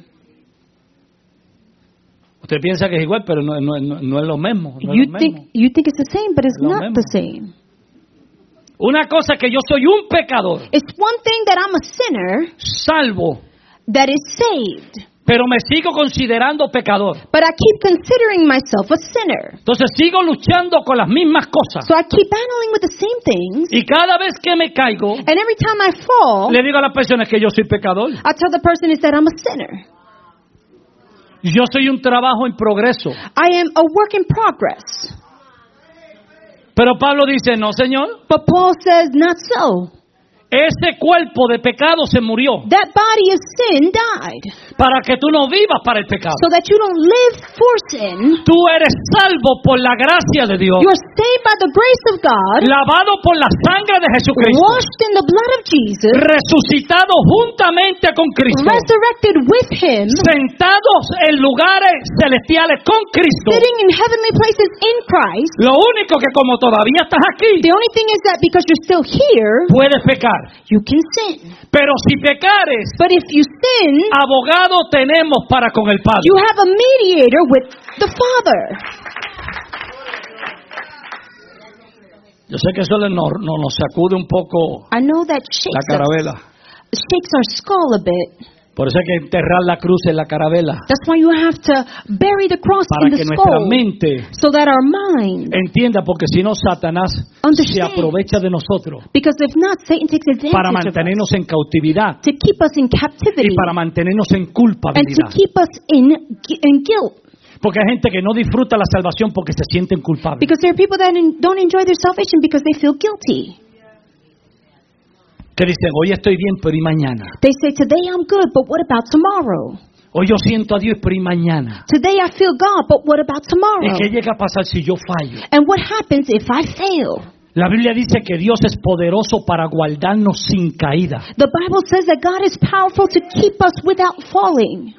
Speaker 1: Usted piensa que es igual, pero no es lo mismo. No es
Speaker 2: You
Speaker 1: lo mismo.
Speaker 2: think it's the same, but it's
Speaker 1: Lo
Speaker 2: not
Speaker 1: mismo.
Speaker 2: the same.
Speaker 1: Una cosa es que yo soy un pecador
Speaker 2: It's one thing that I'm a sinner
Speaker 1: salvo,
Speaker 2: that is saved,
Speaker 1: pero me sigo considerando pecador.
Speaker 2: but I keep considering myself a sinner.
Speaker 1: Entonces sigo luchando con las mismas cosas.
Speaker 2: So I keep battling with the same things,
Speaker 1: Y cada vez que me caigo,
Speaker 2: and every time I fall,
Speaker 1: le digo a las personas que yo soy pecador.
Speaker 2: I tell the person is that I'm a sinner.
Speaker 1: Yo soy un trabajo en progreso.
Speaker 2: I am a work in progress.
Speaker 1: Pero Pablo dice, no, Señor,
Speaker 2: But Paul says, not so.
Speaker 1: ese cuerpo de pecado se murió
Speaker 2: That body of sin died,
Speaker 1: para que tú no vivas para el pecado.
Speaker 2: so that you don't live for sin.
Speaker 1: Tú eres salvo por la gracia de Dios,
Speaker 2: You are saved by the grace of God,
Speaker 1: lavado por la sangre de Jesucristo,
Speaker 2: washed in the blood of Jesus,
Speaker 1: resucitado juntamente con Cristo,
Speaker 2: resurrected with Him,
Speaker 1: sentados en lugares celestiales con Cristo.
Speaker 2: sitting in heavenly places in Christ.
Speaker 1: Lo único que como todavía estás aquí,
Speaker 2: The only thing is that because you're still here,
Speaker 1: puedes pecar.
Speaker 2: you can sin.
Speaker 1: Pero si pecares,
Speaker 2: But if you sin,
Speaker 1: abogado tenemos para con el Padre.
Speaker 2: you have a mediator with the Father.
Speaker 1: Yo sé que eso nos sacude un poco
Speaker 2: I know that
Speaker 1: la carabela.
Speaker 2: shakes our skull a bit.
Speaker 1: Por eso hay que enterrar la cruz en la carabela,
Speaker 2: That's why you have to bury the cross
Speaker 1: para
Speaker 2: in the
Speaker 1: que nuestra
Speaker 2: skull,
Speaker 1: mente
Speaker 2: so that our mind,
Speaker 1: entienda, porque si no Satanás se
Speaker 2: Understand.
Speaker 1: aprovecha de nosotros
Speaker 2: because if not, Satan takes advantage
Speaker 1: para
Speaker 2: of us
Speaker 1: mantenernos en cautividad
Speaker 2: to keep us in captivity
Speaker 1: y para mantenernos en
Speaker 2: and to
Speaker 1: culpabilidad.
Speaker 2: keep us in guilt.
Speaker 1: Porque hay gente que no disfruta la salvación porque se sienten culpables.
Speaker 2: Because there are people that don't enjoy their salvation because they feel guilty.
Speaker 1: Que dicen, hoy estoy bien, pero ¿y mañana?
Speaker 2: They say, today I'm good, but what about tomorrow?
Speaker 1: Hoy yo siento a Dios, pero ¿y mañana?
Speaker 2: Today I feel God, but what about
Speaker 1: ¿Y
Speaker 2: tomorrow?
Speaker 1: qué llega a pasar si yo fallo?
Speaker 2: And what happens if I fail?
Speaker 1: La Biblia dice que Dios es poderoso para guardarnos sin caída.
Speaker 2: The Bible says that God is powerful to keep us without falling.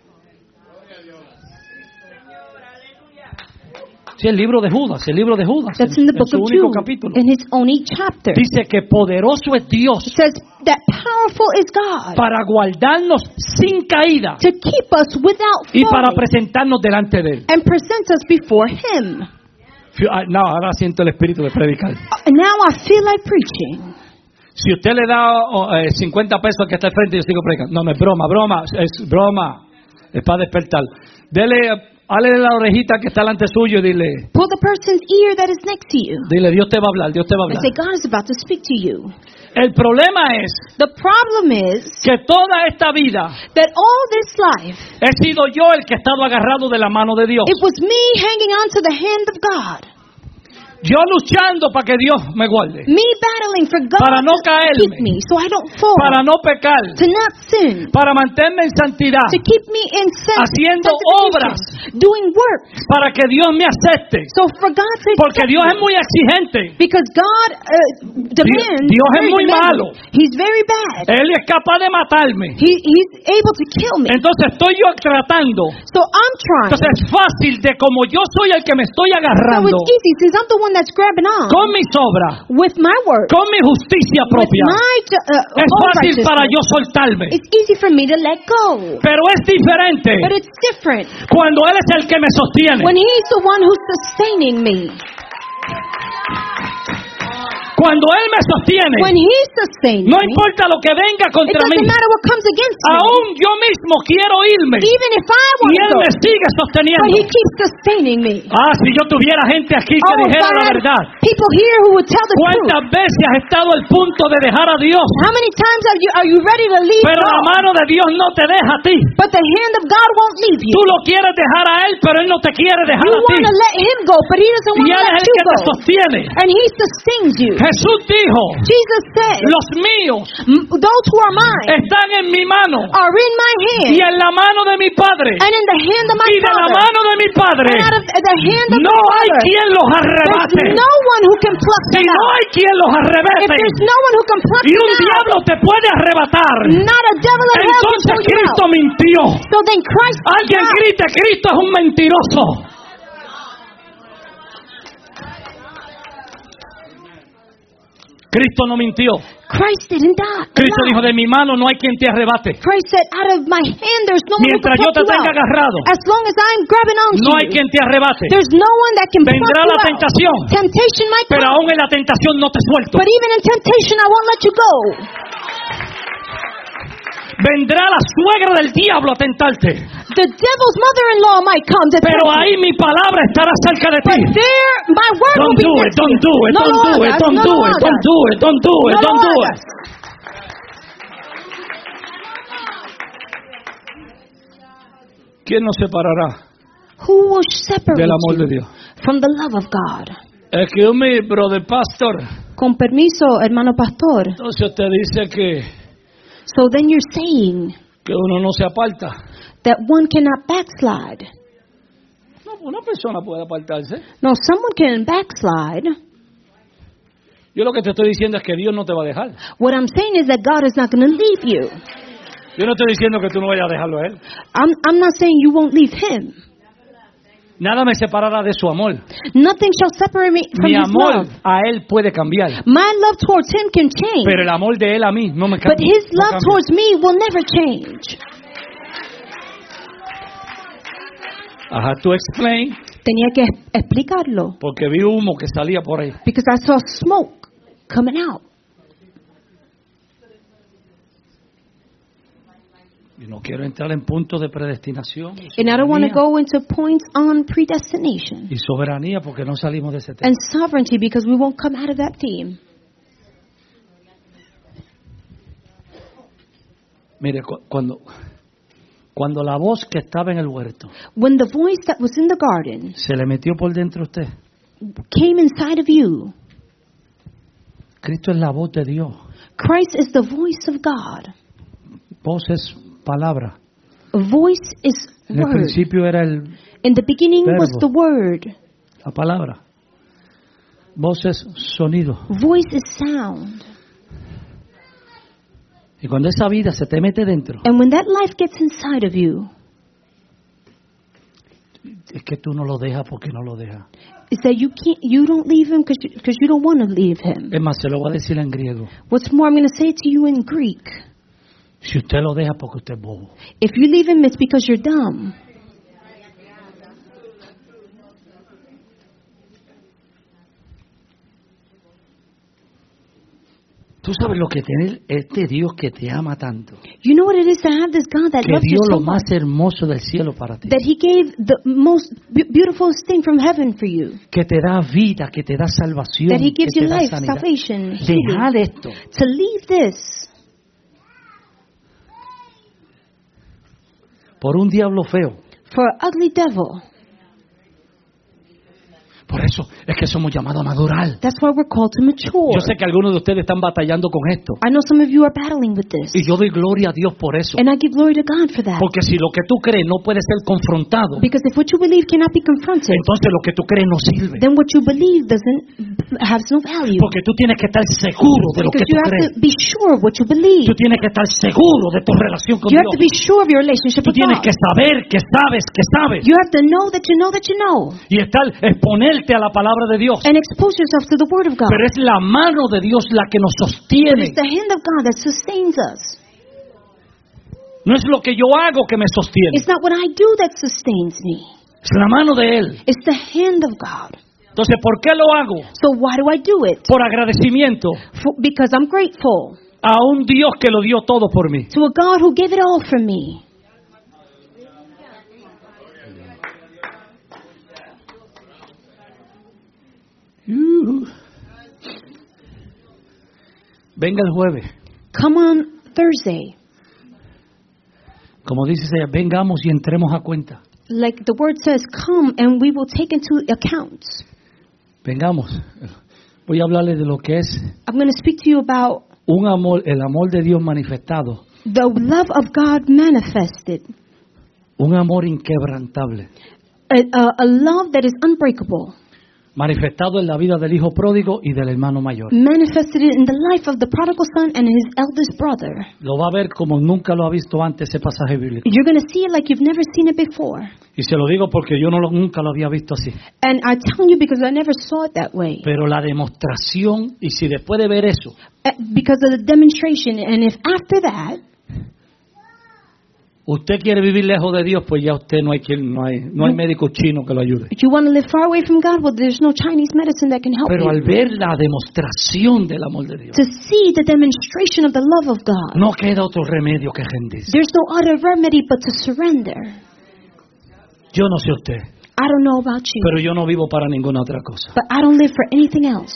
Speaker 1: Sí, el libro de Judas,
Speaker 2: That's in the
Speaker 1: en
Speaker 2: book
Speaker 1: su
Speaker 2: of
Speaker 1: único
Speaker 2: Jude,
Speaker 1: capítulo.
Speaker 2: in his only chapter.
Speaker 1: Dice que poderoso es Dios
Speaker 2: It says that powerful is God
Speaker 1: para guardarnos sin caída
Speaker 2: to keep us without
Speaker 1: y para
Speaker 2: falling
Speaker 1: presentarnos delante de Él.
Speaker 2: and present us before Him.
Speaker 1: No, ahora siento el espíritu de predicar.
Speaker 2: Now I feel like preaching.
Speaker 1: Si usted le da 50 pesos al que está al frente, yo sigo predicando. No, no es broma, es broma. Es para despertar. Hale la orejita que está delante suyo y dile,
Speaker 2: Pull the person's ear that is next to you
Speaker 1: Dios te va a hablar, Dios te va a
Speaker 2: and
Speaker 1: hablar.
Speaker 2: say, God is about to speak to you.
Speaker 1: El problema es
Speaker 2: The problem is
Speaker 1: que toda esta vida
Speaker 2: that all this life,
Speaker 1: he sido yo el que he estado agarrado de la mano de Dios.
Speaker 2: it was me hanging on to the hand of God.
Speaker 1: Yo luchando para que Dios me guarde.
Speaker 2: Me battling for God
Speaker 1: Para no
Speaker 2: to
Speaker 1: caerme.
Speaker 2: keep me so I don't fall,
Speaker 1: Para no pecar.
Speaker 2: to not sin,
Speaker 1: Para mantenerme en santidad.
Speaker 2: to keep me in
Speaker 1: Haciendo obras.
Speaker 2: doing work.
Speaker 1: Para que Dios me acepte.
Speaker 2: So for God to
Speaker 1: Porque
Speaker 2: accept
Speaker 1: Dios
Speaker 2: me,
Speaker 1: es muy exigente.
Speaker 2: because God demands,
Speaker 1: Dios es
Speaker 2: very
Speaker 1: muy
Speaker 2: demanding.
Speaker 1: malo.
Speaker 2: He's very bad.
Speaker 1: Él es capaz de matarme.
Speaker 2: He's able to kill me.
Speaker 1: Entonces estoy yo tratando.
Speaker 2: So I'm trying.
Speaker 1: Entonces es fácil de como yo soy el que me estoy
Speaker 2: So
Speaker 1: agarrando.
Speaker 2: it's easy since I'm the one that's grabbing on
Speaker 1: Con mis obras.
Speaker 2: with my work,
Speaker 1: Con mi justicia
Speaker 2: with
Speaker 1: propia.
Speaker 2: my
Speaker 1: Es
Speaker 2: own
Speaker 1: fácil para
Speaker 2: righteousness.
Speaker 1: yo soltarme.
Speaker 2: It's easy for me to let go.
Speaker 1: Pero es diferente
Speaker 2: But it's different
Speaker 1: cuando Él es el que me sostiene.
Speaker 2: when He's the one who's sustaining me.
Speaker 1: Cuando Él me sostiene,
Speaker 2: when He sustains
Speaker 1: no
Speaker 2: me,
Speaker 1: importa lo que venga
Speaker 2: it
Speaker 1: contra mí,
Speaker 2: doesn't matter what comes against me.
Speaker 1: aún yo mismo quiero irme
Speaker 2: Even if I
Speaker 1: y
Speaker 2: want
Speaker 1: Él
Speaker 2: to
Speaker 1: me
Speaker 2: go,
Speaker 1: sigue
Speaker 2: but He
Speaker 1: sosteniendo.
Speaker 2: keeps sustaining me.
Speaker 1: Si yo tuviera gente aquí que
Speaker 2: Oh, if
Speaker 1: dijera
Speaker 2: I
Speaker 1: la
Speaker 2: had
Speaker 1: verdad,
Speaker 2: people here who would tell the truth.
Speaker 1: ¿cuántas veces has estado al punto de dejar a Dios?
Speaker 2: How many times are you ready to leave
Speaker 1: Pero la
Speaker 2: God?
Speaker 1: mano de Dios no te deja a ti.
Speaker 2: But the hand of God won't leave you.
Speaker 1: Tú lo quieres dejar a Él, pero Él no te quiere dejar
Speaker 2: You
Speaker 1: a ti.
Speaker 2: want to let Him go, but He doesn't
Speaker 1: Y
Speaker 2: want to
Speaker 1: Él es
Speaker 2: let
Speaker 1: el
Speaker 2: you
Speaker 1: que te
Speaker 2: go.
Speaker 1: sostiene.
Speaker 2: And He sustains you.
Speaker 1: Jesús dijo,
Speaker 2: Jesus said,
Speaker 1: los míos
Speaker 2: those who are mine
Speaker 1: están en mi mano
Speaker 2: are in my hand
Speaker 1: y en la mano de mi Padre.
Speaker 2: and in the hand of my
Speaker 1: Y de la
Speaker 2: Father.
Speaker 1: mano de mi Padre
Speaker 2: And out of the hand of
Speaker 1: no
Speaker 2: my
Speaker 1: hay
Speaker 2: Father.
Speaker 1: quien los arrebate.
Speaker 2: There's no one who can pluck
Speaker 1: Si
Speaker 2: them
Speaker 1: no
Speaker 2: out.
Speaker 1: hay quien los
Speaker 2: If
Speaker 1: arrebate,
Speaker 2: there's no one who can pluck
Speaker 1: y un
Speaker 2: them out,
Speaker 1: diablo te puede arrebatar,
Speaker 2: not a devil in hell can
Speaker 1: entonces
Speaker 2: pull you
Speaker 1: Cristo
Speaker 2: out.
Speaker 1: mintió.
Speaker 2: So then Christ
Speaker 1: Alguien
Speaker 2: lied.
Speaker 1: grite, Cristo es un mentiroso. Cristo no mintió.
Speaker 2: Christ didn't die.
Speaker 1: Cristo
Speaker 2: lie.
Speaker 1: dijo, de mi mano no hay quien te arrebate.
Speaker 2: Christ said, out of my hand there's no one who
Speaker 1: Mientras
Speaker 2: can
Speaker 1: yo
Speaker 2: pluck
Speaker 1: te
Speaker 2: you
Speaker 1: tenga
Speaker 2: out.
Speaker 1: agarrado,
Speaker 2: As long as I'm grabbing on to
Speaker 1: no hay
Speaker 2: you,
Speaker 1: quien te arrebate.
Speaker 2: there's no one that can pluck
Speaker 1: Vendrá
Speaker 2: you
Speaker 1: la
Speaker 2: out.
Speaker 1: tentación,
Speaker 2: Temptation might
Speaker 1: pero
Speaker 2: come,
Speaker 1: aún en la tentación no te suelto.
Speaker 2: but even in temptation I won't let you go.
Speaker 1: Vendrá la suegra del diablo a tentarte,
Speaker 2: The devil's mother-in-law might come to
Speaker 1: pero
Speaker 2: tempt you.
Speaker 1: ahí mi palabra estará cerca de
Speaker 2: But
Speaker 1: ti.
Speaker 2: there, my word
Speaker 1: Don't
Speaker 2: will be
Speaker 1: do it,
Speaker 2: next to
Speaker 1: don't
Speaker 2: you.
Speaker 1: do it,
Speaker 2: No
Speaker 1: don't
Speaker 2: lo
Speaker 1: do it,
Speaker 2: hagas,
Speaker 1: don't
Speaker 2: no
Speaker 1: do
Speaker 2: lo
Speaker 1: it, don't
Speaker 2: hagas.
Speaker 1: do it, don't do it,
Speaker 2: No lo
Speaker 1: don't do it.
Speaker 2: hagas.
Speaker 1: ¿Quién nos separará
Speaker 2: Who will separate
Speaker 1: del amor de
Speaker 2: you
Speaker 1: Dios?
Speaker 2: from the love of God?
Speaker 1: Excuse me, brother pastor.
Speaker 2: Con permiso, hermano pastor.
Speaker 1: Entonces usted dice
Speaker 2: So then you're saying
Speaker 1: que uno no se aparta.
Speaker 2: that one cannot backslide.
Speaker 1: No, una persona puede apartarse.
Speaker 2: No, someone can backslide.
Speaker 1: Yo lo que te estoy diciendo es que Dios no te va a dejar.
Speaker 2: What I'm saying is that God is not going to leave you.
Speaker 1: Yo no estoy diciendo que tú no vayas a dejarlo a Él.
Speaker 2: I'm not saying you won't leave Him.
Speaker 1: Nada me separará de su amor.
Speaker 2: Nothing shall separate me from
Speaker 1: Mi
Speaker 2: His
Speaker 1: amor
Speaker 2: love.
Speaker 1: a Él puede cambiar,
Speaker 2: My love towards Him can change,
Speaker 1: pero el amor de Él a mí no me
Speaker 2: but
Speaker 1: cambia.
Speaker 2: His
Speaker 1: no
Speaker 2: love
Speaker 1: cambia.
Speaker 2: towards me will never change.
Speaker 1: I had to explain,
Speaker 2: Tenía que explicarlo
Speaker 1: porque vi humo que salía por ahí.
Speaker 2: because I saw smoke coming out.
Speaker 1: Y no quiero entrar en puntos de predestinación y
Speaker 2: And I don't want to
Speaker 1: soberanía,
Speaker 2: go into points on predestination
Speaker 1: y soberanía porque no salimos de ese tema.
Speaker 2: and sovereignty because we won't come out of that theme.
Speaker 1: Mire, cuando la voz que estaba en el huerto
Speaker 2: When the voice that was in the garden
Speaker 1: se le metió por dentro a usted,
Speaker 2: came inside of you,
Speaker 1: Cristo es la voz de Dios.
Speaker 2: Christ is the voice of God.
Speaker 1: Voz es palabra.
Speaker 2: A voice is
Speaker 1: En el
Speaker 2: word.
Speaker 1: principio era
Speaker 2: In the beginning was
Speaker 1: Verbo.
Speaker 2: the word.
Speaker 1: la palabra. Voz es sonido.
Speaker 2: Voice is sound.
Speaker 1: Y cuando esa vida se te mete dentro,
Speaker 2: And when that life gets inside of you,
Speaker 1: es que tú no lo dejas porque no lo dejas.
Speaker 2: it's that you don't leave him because you don't want to leave him.
Speaker 1: Es más, se lo voy a decir en griego.
Speaker 2: What's more, I'm going to say it to you in Greek.
Speaker 1: Si usted lo deja porque usted es bobo.
Speaker 2: If you leave him, it's because you're dumb.
Speaker 1: Tú sabes lo que tiene este Dios que te ama tanto.
Speaker 2: You know what it is to have this God that
Speaker 1: Que
Speaker 2: loves you
Speaker 1: dio
Speaker 2: so
Speaker 1: lo más
Speaker 2: much,
Speaker 1: hermoso del cielo para ti.
Speaker 2: that he gave the most beautiful thing from heaven for you,
Speaker 1: Que te da vida, que te da salvación,
Speaker 2: that he
Speaker 1: que
Speaker 2: gives
Speaker 1: te
Speaker 2: you
Speaker 1: da
Speaker 2: life,
Speaker 1: sanidad.
Speaker 2: salvation,
Speaker 1: Dejar
Speaker 2: healing.
Speaker 1: esto.
Speaker 2: To leave this
Speaker 1: Por un diablo feo.
Speaker 2: for an ugly devil.
Speaker 1: Por eso es que somos llamados a madurar.
Speaker 2: That's why we're called to mature.
Speaker 1: Yo sé que algunos de ustedes están batallando con esto.
Speaker 2: I know some of you are battling with this,
Speaker 1: Y yo doy gloria a Dios por eso.
Speaker 2: and I give glory to God for that.
Speaker 1: Porque si lo que tú crees no puede ser confrontado,
Speaker 2: Because if what you believe cannot be confronted,
Speaker 1: entonces lo que tú crees no sirve.
Speaker 2: then what you believe has no value.
Speaker 1: Porque tú tienes que estar seguro de lo que
Speaker 2: Because
Speaker 1: tú
Speaker 2: you have
Speaker 1: crees.
Speaker 2: to be sure of what you believe.
Speaker 1: Tú tienes que estar seguro de tu relación con
Speaker 2: You have to be
Speaker 1: Dios.
Speaker 2: sure of your relationship
Speaker 1: Tú
Speaker 2: with
Speaker 1: tienes
Speaker 2: God.
Speaker 1: que saber que sabes que sabes.
Speaker 2: You have to know that you know that you know.
Speaker 1: Y estar, exponerte a la palabra de Dios.
Speaker 2: And expose yourself to the Word of God.
Speaker 1: Pero es la mano de Dios la que nos
Speaker 2: But
Speaker 1: sostiene.
Speaker 2: it's the hand of God that sustains us.
Speaker 1: No es lo que yo hago que me sostiene.
Speaker 2: It's not what I do that sustains me.
Speaker 1: Es la mano de Él.
Speaker 2: It's the hand of God.
Speaker 1: Entonces, ¿por qué lo hago?
Speaker 2: So why do I do it?
Speaker 1: Por agradecimiento
Speaker 2: Because I'm grateful
Speaker 1: a un Dios que lo dio todo por mí.
Speaker 2: to a God who gave it all for me.
Speaker 1: Venga el jueves.
Speaker 2: Come on Thursday.
Speaker 1: Como dice ella, vengamos y entremos a cuenta.
Speaker 2: Like the word says, come and we will take into account.
Speaker 1: Vengamos. Voy a hablarles de lo que es
Speaker 2: I'm going to speak to you about
Speaker 1: un amor, el amor de Dios manifestado.
Speaker 2: the love of God manifested.
Speaker 1: Un amor inquebrantable.
Speaker 2: A love that is unbreakable.
Speaker 1: Manifestado en la vida del hijo pródigo y del hermano mayor.
Speaker 2: Manifested in the life of the prodigal son and his eldest brother.
Speaker 1: Lo va a ver como nunca lo ha visto antes ese pasaje bíblico.
Speaker 2: You're going to see it like you've never seen it before.
Speaker 1: Y se lo digo porque yo nunca lo había visto así.
Speaker 2: And I tell you because I never saw it that way.
Speaker 1: Pero la demostración, y si después de ver eso,
Speaker 2: Because of the demonstration, and if after that,
Speaker 1: usted quiere vivir lejos de Dios, pues ya usted no hay médico chino que lo ayude.
Speaker 2: if you want to live far away from God, well, there's no Chinese medicine that can help
Speaker 1: Pero al
Speaker 2: you.
Speaker 1: ver la demostración del amor de Dios,
Speaker 2: To see the demonstration of the love of God,
Speaker 1: no queda otro remedio que rendirse.
Speaker 2: there's no other remedy but to surrender.
Speaker 1: Yo no sé usted,
Speaker 2: I don't know about you,
Speaker 1: pero yo no vivo para ninguna otra cosa.
Speaker 2: but I don't live for anything else.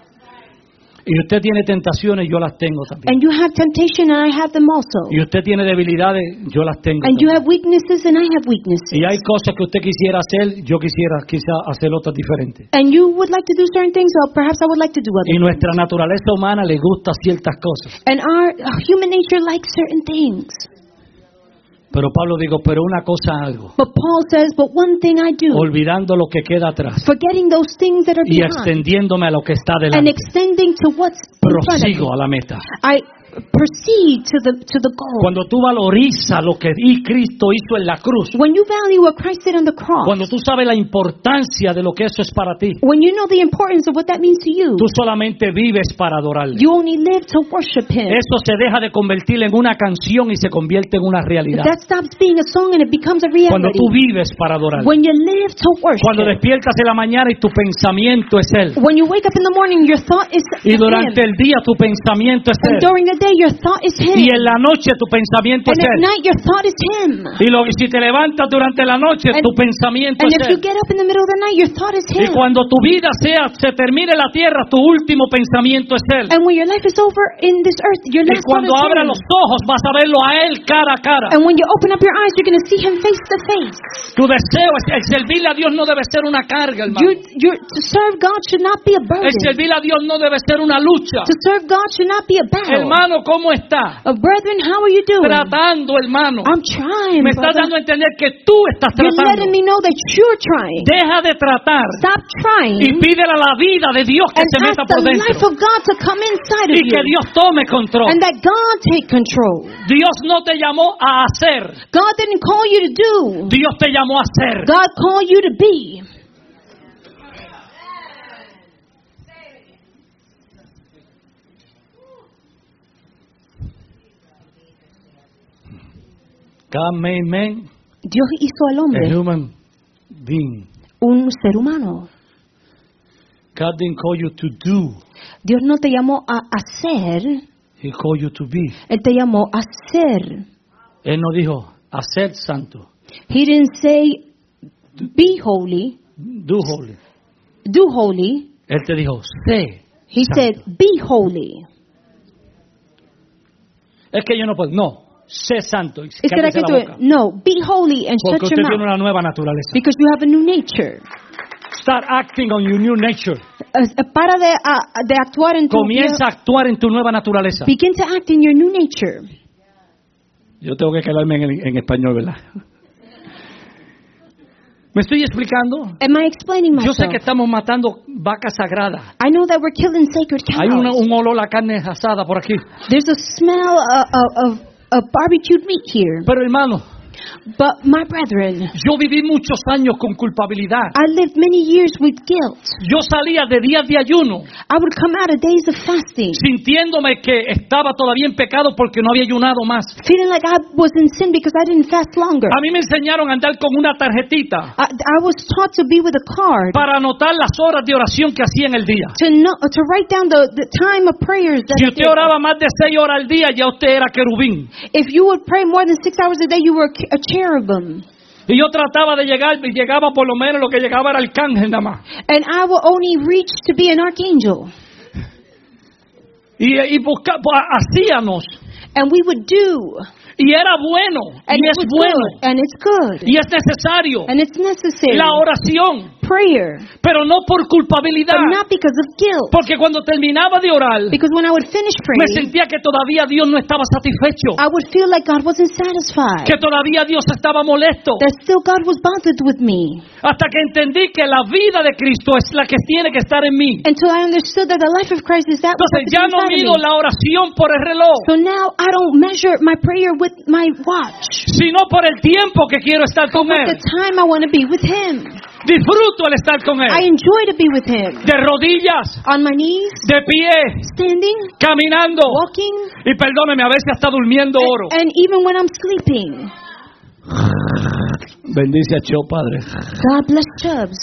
Speaker 1: Y usted tiene tentaciones, yo las tengo también.
Speaker 2: And you have temptation, and I have them also.
Speaker 1: Y usted tiene debilidades, yo las tengo
Speaker 2: And you
Speaker 1: también.
Speaker 2: have weaknesses, and I have weaknesses.
Speaker 1: Y hay cosas que usted quisiera hacer, yo quisiera quizá hacer otras diferentes.
Speaker 2: And you would like to do certain things, or perhaps I would like to do
Speaker 1: Y
Speaker 2: other things.
Speaker 1: nuestra naturaleza humana le gusta ciertas cosas.
Speaker 2: And our human nature likes certain things.
Speaker 1: Pero Pablo dijo, pero una cosa hago,
Speaker 2: But Paul says, but one thing I do,
Speaker 1: olvidando lo que queda atrás
Speaker 2: forgetting those things that are
Speaker 1: y
Speaker 2: behind,
Speaker 1: extendiéndome a lo que está
Speaker 2: and
Speaker 1: delante,
Speaker 2: extending to what's in front of
Speaker 1: prosigo
Speaker 2: me.
Speaker 1: a la meta.
Speaker 2: I proceed to the goal.
Speaker 1: Cuando tú valorizas lo que Cristo hizo en la cruz,
Speaker 2: When you value what Christ did on the cross,
Speaker 1: cuando tú sabes la importancia de lo que eso es para ti,
Speaker 2: when you know the importance of what that means to you,
Speaker 1: tú solamente vives para adorarle.
Speaker 2: you only live to worship Him.
Speaker 1: Eso se deja de convertir en una canción y se convierte en una realidad.
Speaker 2: That stops being a song and it becomes a
Speaker 1: Cuando
Speaker 2: reality.
Speaker 1: tú vives para adorarle.
Speaker 2: When you live to worship,
Speaker 1: Cuando despiertas en la mañana y tu pensamiento es Él.
Speaker 2: when you wake up in the morning, your thought is
Speaker 1: Y durante
Speaker 2: Him.
Speaker 1: el día tu pensamiento es
Speaker 2: And
Speaker 1: Él.
Speaker 2: during the day, your thought is Him.
Speaker 1: Y en la noche tu pensamiento
Speaker 2: And
Speaker 1: es
Speaker 2: at
Speaker 1: Él.
Speaker 2: night, your thought is Him.
Speaker 1: Y si te levantas durante la noche,
Speaker 2: And-
Speaker 1: tu pensamiento
Speaker 2: And
Speaker 1: es
Speaker 2: if you
Speaker 1: Él.
Speaker 2: get up in the middle of the night, your thought is
Speaker 1: Y
Speaker 2: Him.
Speaker 1: cuando tu vida se termine la tierra, tu último pensamiento es Él.
Speaker 2: And when your life is over in this earth, your
Speaker 1: Y
Speaker 2: last thought
Speaker 1: cuando
Speaker 2: is
Speaker 1: abras
Speaker 2: Him.
Speaker 1: los ojos, vas a verlo a Él cara a cara.
Speaker 2: And when you open up your eyes, you're going to see Him face to face.
Speaker 1: Tu deseo, el servirle a Dios no debe ser una carga, hermano.
Speaker 2: To serve God should not be a burden.
Speaker 1: El servirle a Dios no debe ser una lucha.
Speaker 2: To serve God should not be a battle.
Speaker 1: Hermano, ¿cómo está?
Speaker 2: Brethren, how are you doing?
Speaker 1: Tratando, hermano.
Speaker 2: I'm trying,
Speaker 1: Me estás
Speaker 2: brother.
Speaker 1: dando a entender que tú estás
Speaker 2: You're
Speaker 1: tratando.
Speaker 2: letting me know that you're trying.
Speaker 1: Deja de tratar
Speaker 2: Stop trying
Speaker 1: y pídele a la vida de Dios que
Speaker 2: and
Speaker 1: se
Speaker 2: ask
Speaker 1: meta por
Speaker 2: the life
Speaker 1: dentro.
Speaker 2: of God to come inside of
Speaker 1: Y que
Speaker 2: you.
Speaker 1: Dios tome control.
Speaker 2: And that God take control.
Speaker 1: Dios no te llamó a hacer.
Speaker 2: God didn't call you to do.
Speaker 1: Dios te llamó a hacer.
Speaker 2: God called you to be.
Speaker 1: God made man
Speaker 2: Dios hizo al
Speaker 1: a
Speaker 2: hombre
Speaker 1: human being.
Speaker 2: un ser humano.
Speaker 1: God didn't call you to do.
Speaker 2: Dios no te llamó a hacer,
Speaker 1: He called you to be.
Speaker 2: Él te llamó a ser.
Speaker 1: Él no dijo hacer santo.
Speaker 2: He didn't say be holy,
Speaker 1: Do holy.
Speaker 2: do holy.
Speaker 1: Él te dijo sé.
Speaker 2: He
Speaker 1: santo.
Speaker 2: said be holy.
Speaker 1: Es que yo no puedo. No. Sé santo. Y
Speaker 2: Is that I
Speaker 1: cállese
Speaker 2: can
Speaker 1: la
Speaker 2: do
Speaker 1: boca.
Speaker 2: it? No, be holy and
Speaker 1: Porque
Speaker 2: shut
Speaker 1: usted
Speaker 2: your
Speaker 1: tiene
Speaker 2: mouth.
Speaker 1: una nueva naturaleza.
Speaker 2: Because you have a new nature.
Speaker 1: Start acting on your new nature.
Speaker 2: Para de actuar en tu
Speaker 1: Comienza a actuar en tu nueva naturaleza.
Speaker 2: begin to act in your new nature.
Speaker 1: Yo tengo que quedarme en español, ¿verdad? ¿Me estoy explicando?
Speaker 2: Am I explaining
Speaker 1: Yo sé
Speaker 2: myself?
Speaker 1: que estamos matando vacas sagradas.
Speaker 2: I know that we're killing sacred
Speaker 1: Hay
Speaker 2: cows.
Speaker 1: un olor a carne asada por aquí.
Speaker 2: There's a smell of barbecued meat here.
Speaker 1: Pero hermano,
Speaker 2: But my brethren,
Speaker 1: yo viví muchos años con culpabilidad.
Speaker 2: I lived many years with guilt.
Speaker 1: Yo salía de días de ayuno,
Speaker 2: I would come out of days of fasting,
Speaker 1: sintiéndome que estaba todavía en pecado porque no había ayunado más.
Speaker 2: feeling like I was in sin because I didn't fast longer.
Speaker 1: A mí me enseñaron a andar con una tarjetita
Speaker 2: I was taught to be with a card
Speaker 1: para anotar las horas de oración que hacía en el día.
Speaker 2: to write down the time of prayers that
Speaker 1: Si
Speaker 2: I
Speaker 1: usted
Speaker 2: did.
Speaker 1: oraba más de 6 horas al día, ya usted era querubín.
Speaker 2: If you would pray more than 6 hours a day, you were a cherubim.
Speaker 1: Y yo trataba de llegar, y llegaba por lo menos lo que llegaba era arcángel nada más.
Speaker 2: And I will only reach to be an archangel.
Speaker 1: Y hacíamos.
Speaker 2: And we would do.
Speaker 1: Y era bueno.
Speaker 2: And
Speaker 1: Y
Speaker 2: it
Speaker 1: es
Speaker 2: was
Speaker 1: bueno.
Speaker 2: good. And it's good.
Speaker 1: Y es necesario.
Speaker 2: And it's necessary.
Speaker 1: La oración.
Speaker 2: Prayer.
Speaker 1: Pero no por culpabilidad.
Speaker 2: But not because of guilt.
Speaker 1: Porque cuando terminaba de orar,
Speaker 2: Because when I would finish
Speaker 1: me
Speaker 2: praying,
Speaker 1: sentía que todavía Dios no estaba satisfecho.
Speaker 2: I would feel like God wasn't satisfied.
Speaker 1: Que todavía Dios estaba molesto.
Speaker 2: That still God was bothered with me.
Speaker 1: Hasta que entendí que la vida de Cristo es la que tiene que estar en mí.
Speaker 2: Until I understood that the life of Christ is that which
Speaker 1: Entonces
Speaker 2: is
Speaker 1: ya no
Speaker 2: inside of
Speaker 1: mido
Speaker 2: me.
Speaker 1: la oración por el reloj,
Speaker 2: So now I don't measure my prayer with my watch.
Speaker 1: sino por el tiempo que quiero estar con
Speaker 2: The
Speaker 1: Él.
Speaker 2: time I want to be with Him.
Speaker 1: Disfruto el estar con
Speaker 2: I
Speaker 1: Él.
Speaker 2: enjoy to be with Him.
Speaker 1: De rodillas,
Speaker 2: On my knees,
Speaker 1: de pie,
Speaker 2: standing,
Speaker 1: caminando.
Speaker 2: walking,
Speaker 1: Y perdóneme, a veces hasta durmiendo oro.
Speaker 2: and even when I'm sleeping.
Speaker 1: Bendice a Cho, Padre.
Speaker 2: God bless Chubbs.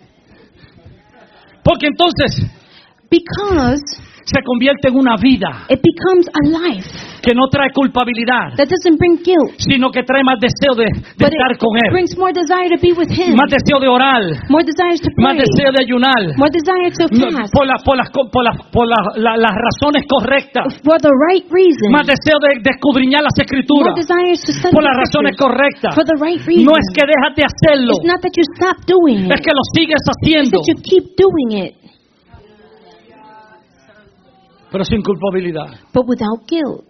Speaker 1: Porque entonces
Speaker 2: Because
Speaker 1: se convierte en una vida
Speaker 2: it becomes a life
Speaker 1: que no trae culpabilidad,
Speaker 2: that doesn't bring guilt,
Speaker 1: sino que trae más deseo de
Speaker 2: but
Speaker 1: estar con
Speaker 2: it
Speaker 1: Él.
Speaker 2: brings more desire to be with Him,
Speaker 1: Más deseo de orar,
Speaker 2: more desires to
Speaker 1: más
Speaker 2: pray,
Speaker 1: deseo de ayunar.
Speaker 2: more desire to fast,
Speaker 1: Las razones correctas,
Speaker 2: for the right reason,
Speaker 1: más deseo de escudriñar las
Speaker 2: more
Speaker 1: escrituras
Speaker 2: desires to study
Speaker 1: por las
Speaker 2: the
Speaker 1: razones
Speaker 2: scriptures,
Speaker 1: correctas.
Speaker 2: for the right reason.
Speaker 1: No es que dejas de hacerlo,
Speaker 2: It's not that you stop doing
Speaker 1: es
Speaker 2: it,
Speaker 1: que lo sigues
Speaker 2: it's
Speaker 1: haciendo,
Speaker 2: that you keep doing it,
Speaker 1: pero sin culpabilidad.
Speaker 2: but without guilt.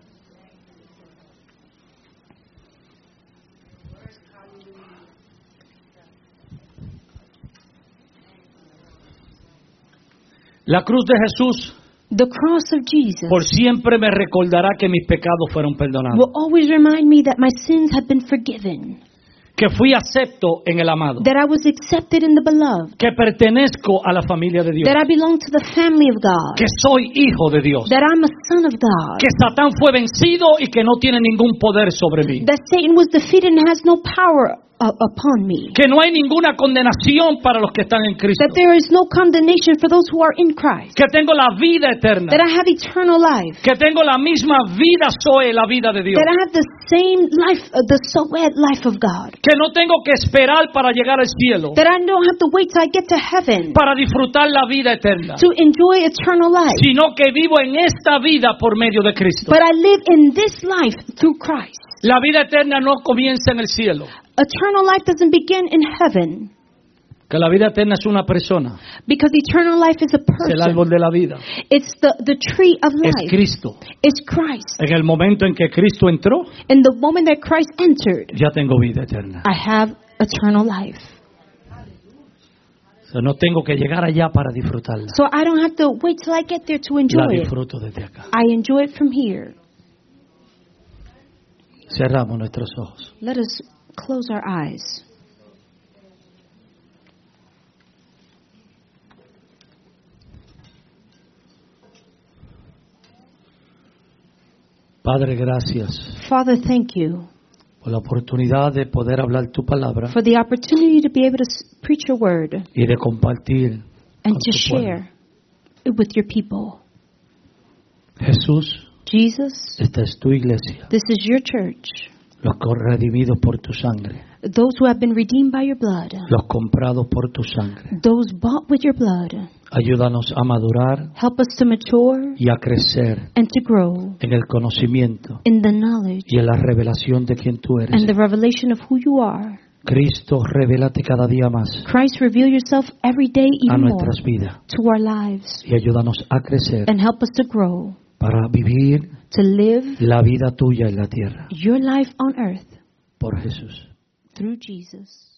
Speaker 1: La cruz de Jesús
Speaker 2: The cross of Jesus
Speaker 1: por siempre me recordará que mis pecados fueron perdonados,
Speaker 2: will always remind me that my sins have been forgiven,
Speaker 1: que fui acepto en el amado,
Speaker 2: that I was accepted in the beloved,
Speaker 1: que pertenezco a la familia de Dios,
Speaker 2: that I belong to the family of God,
Speaker 1: que soy hijo de Dios,
Speaker 2: that I'm a son of God,
Speaker 1: que Satán fue vencido y que no tiene ningún poder sobre mí,
Speaker 2: that Satan was defeated and has no power upon me,
Speaker 1: que no hay ninguna condenación para los que están en Cristo,
Speaker 2: that there is no condemnation for those who are in Christ,
Speaker 1: que tengo la vida eterna,
Speaker 2: that I have eternal life,
Speaker 1: que tengo la misma vida Zoe, la vida de Dios,
Speaker 2: that I have the same life, the Soed life of God,
Speaker 1: que no tengo que esperar para llegar al cielo
Speaker 2: that I don't have to wait till I get to heaven
Speaker 1: para disfrutar la vida eterna,
Speaker 2: to enjoy eternal life,
Speaker 1: sino que vivo en esta vida por medio de Cristo.
Speaker 2: but I live in this life through Christ.
Speaker 1: La vida eterna no comienza en el cielo,
Speaker 2: Eternal life doesn't begin in heaven,
Speaker 1: que la vida eterna es una persona,
Speaker 2: because eternal life is a
Speaker 1: es el
Speaker 2: person.
Speaker 1: árbol de la vida,
Speaker 2: It's the tree of
Speaker 1: es
Speaker 2: life.
Speaker 1: Cristo.
Speaker 2: It's Christ.
Speaker 1: En el momento en que Cristo entró,
Speaker 2: In the moment that Christ entered,
Speaker 1: ya tengo vida eterna.
Speaker 2: I have eternal life.
Speaker 1: O sea, no tengo que llegar allá para disfrutarla.
Speaker 2: So I don't have to wait till I get there to
Speaker 1: La
Speaker 2: enjoy it.
Speaker 1: disfruto desde acá.
Speaker 2: I enjoy it from here.
Speaker 1: Cerramos nuestros ojos.
Speaker 2: Let us close our eyes.
Speaker 1: Padre, gracias
Speaker 2: Father, thank you
Speaker 1: por la oportunidad de poder hablar tu palabra
Speaker 2: for the opportunity to be able to preach your word
Speaker 1: y de compartir
Speaker 2: and
Speaker 1: con
Speaker 2: to
Speaker 1: tu pueblo.
Speaker 2: share it with your people.
Speaker 1: Jesús,
Speaker 2: Jesus,
Speaker 1: esta es tu iglesia,
Speaker 2: this is your church.
Speaker 1: los redimidos por tu sangre,
Speaker 2: Those who have been redeemed by your blood.
Speaker 1: los comprados por tu sangre.
Speaker 2: Those bought with your blood.
Speaker 1: Ayúdanos a madurar
Speaker 2: Help us to mature
Speaker 1: y a crecer
Speaker 2: and to grow
Speaker 1: en el conocimiento
Speaker 2: in the knowledge
Speaker 1: y en la revelación de quien tú eres.
Speaker 2: and the revelation of who you are.
Speaker 1: Cristo, revélate cada día más
Speaker 2: Christ, reveal yourself every day
Speaker 1: a
Speaker 2: even more
Speaker 1: nuestras vidas
Speaker 2: to our lives
Speaker 1: y ayúdanos a crecer
Speaker 2: and help us to grow,
Speaker 1: para vivir
Speaker 2: to live
Speaker 1: la vida tuya en la tierra
Speaker 2: your life on earth
Speaker 1: por Jesús.
Speaker 2: through Jesus.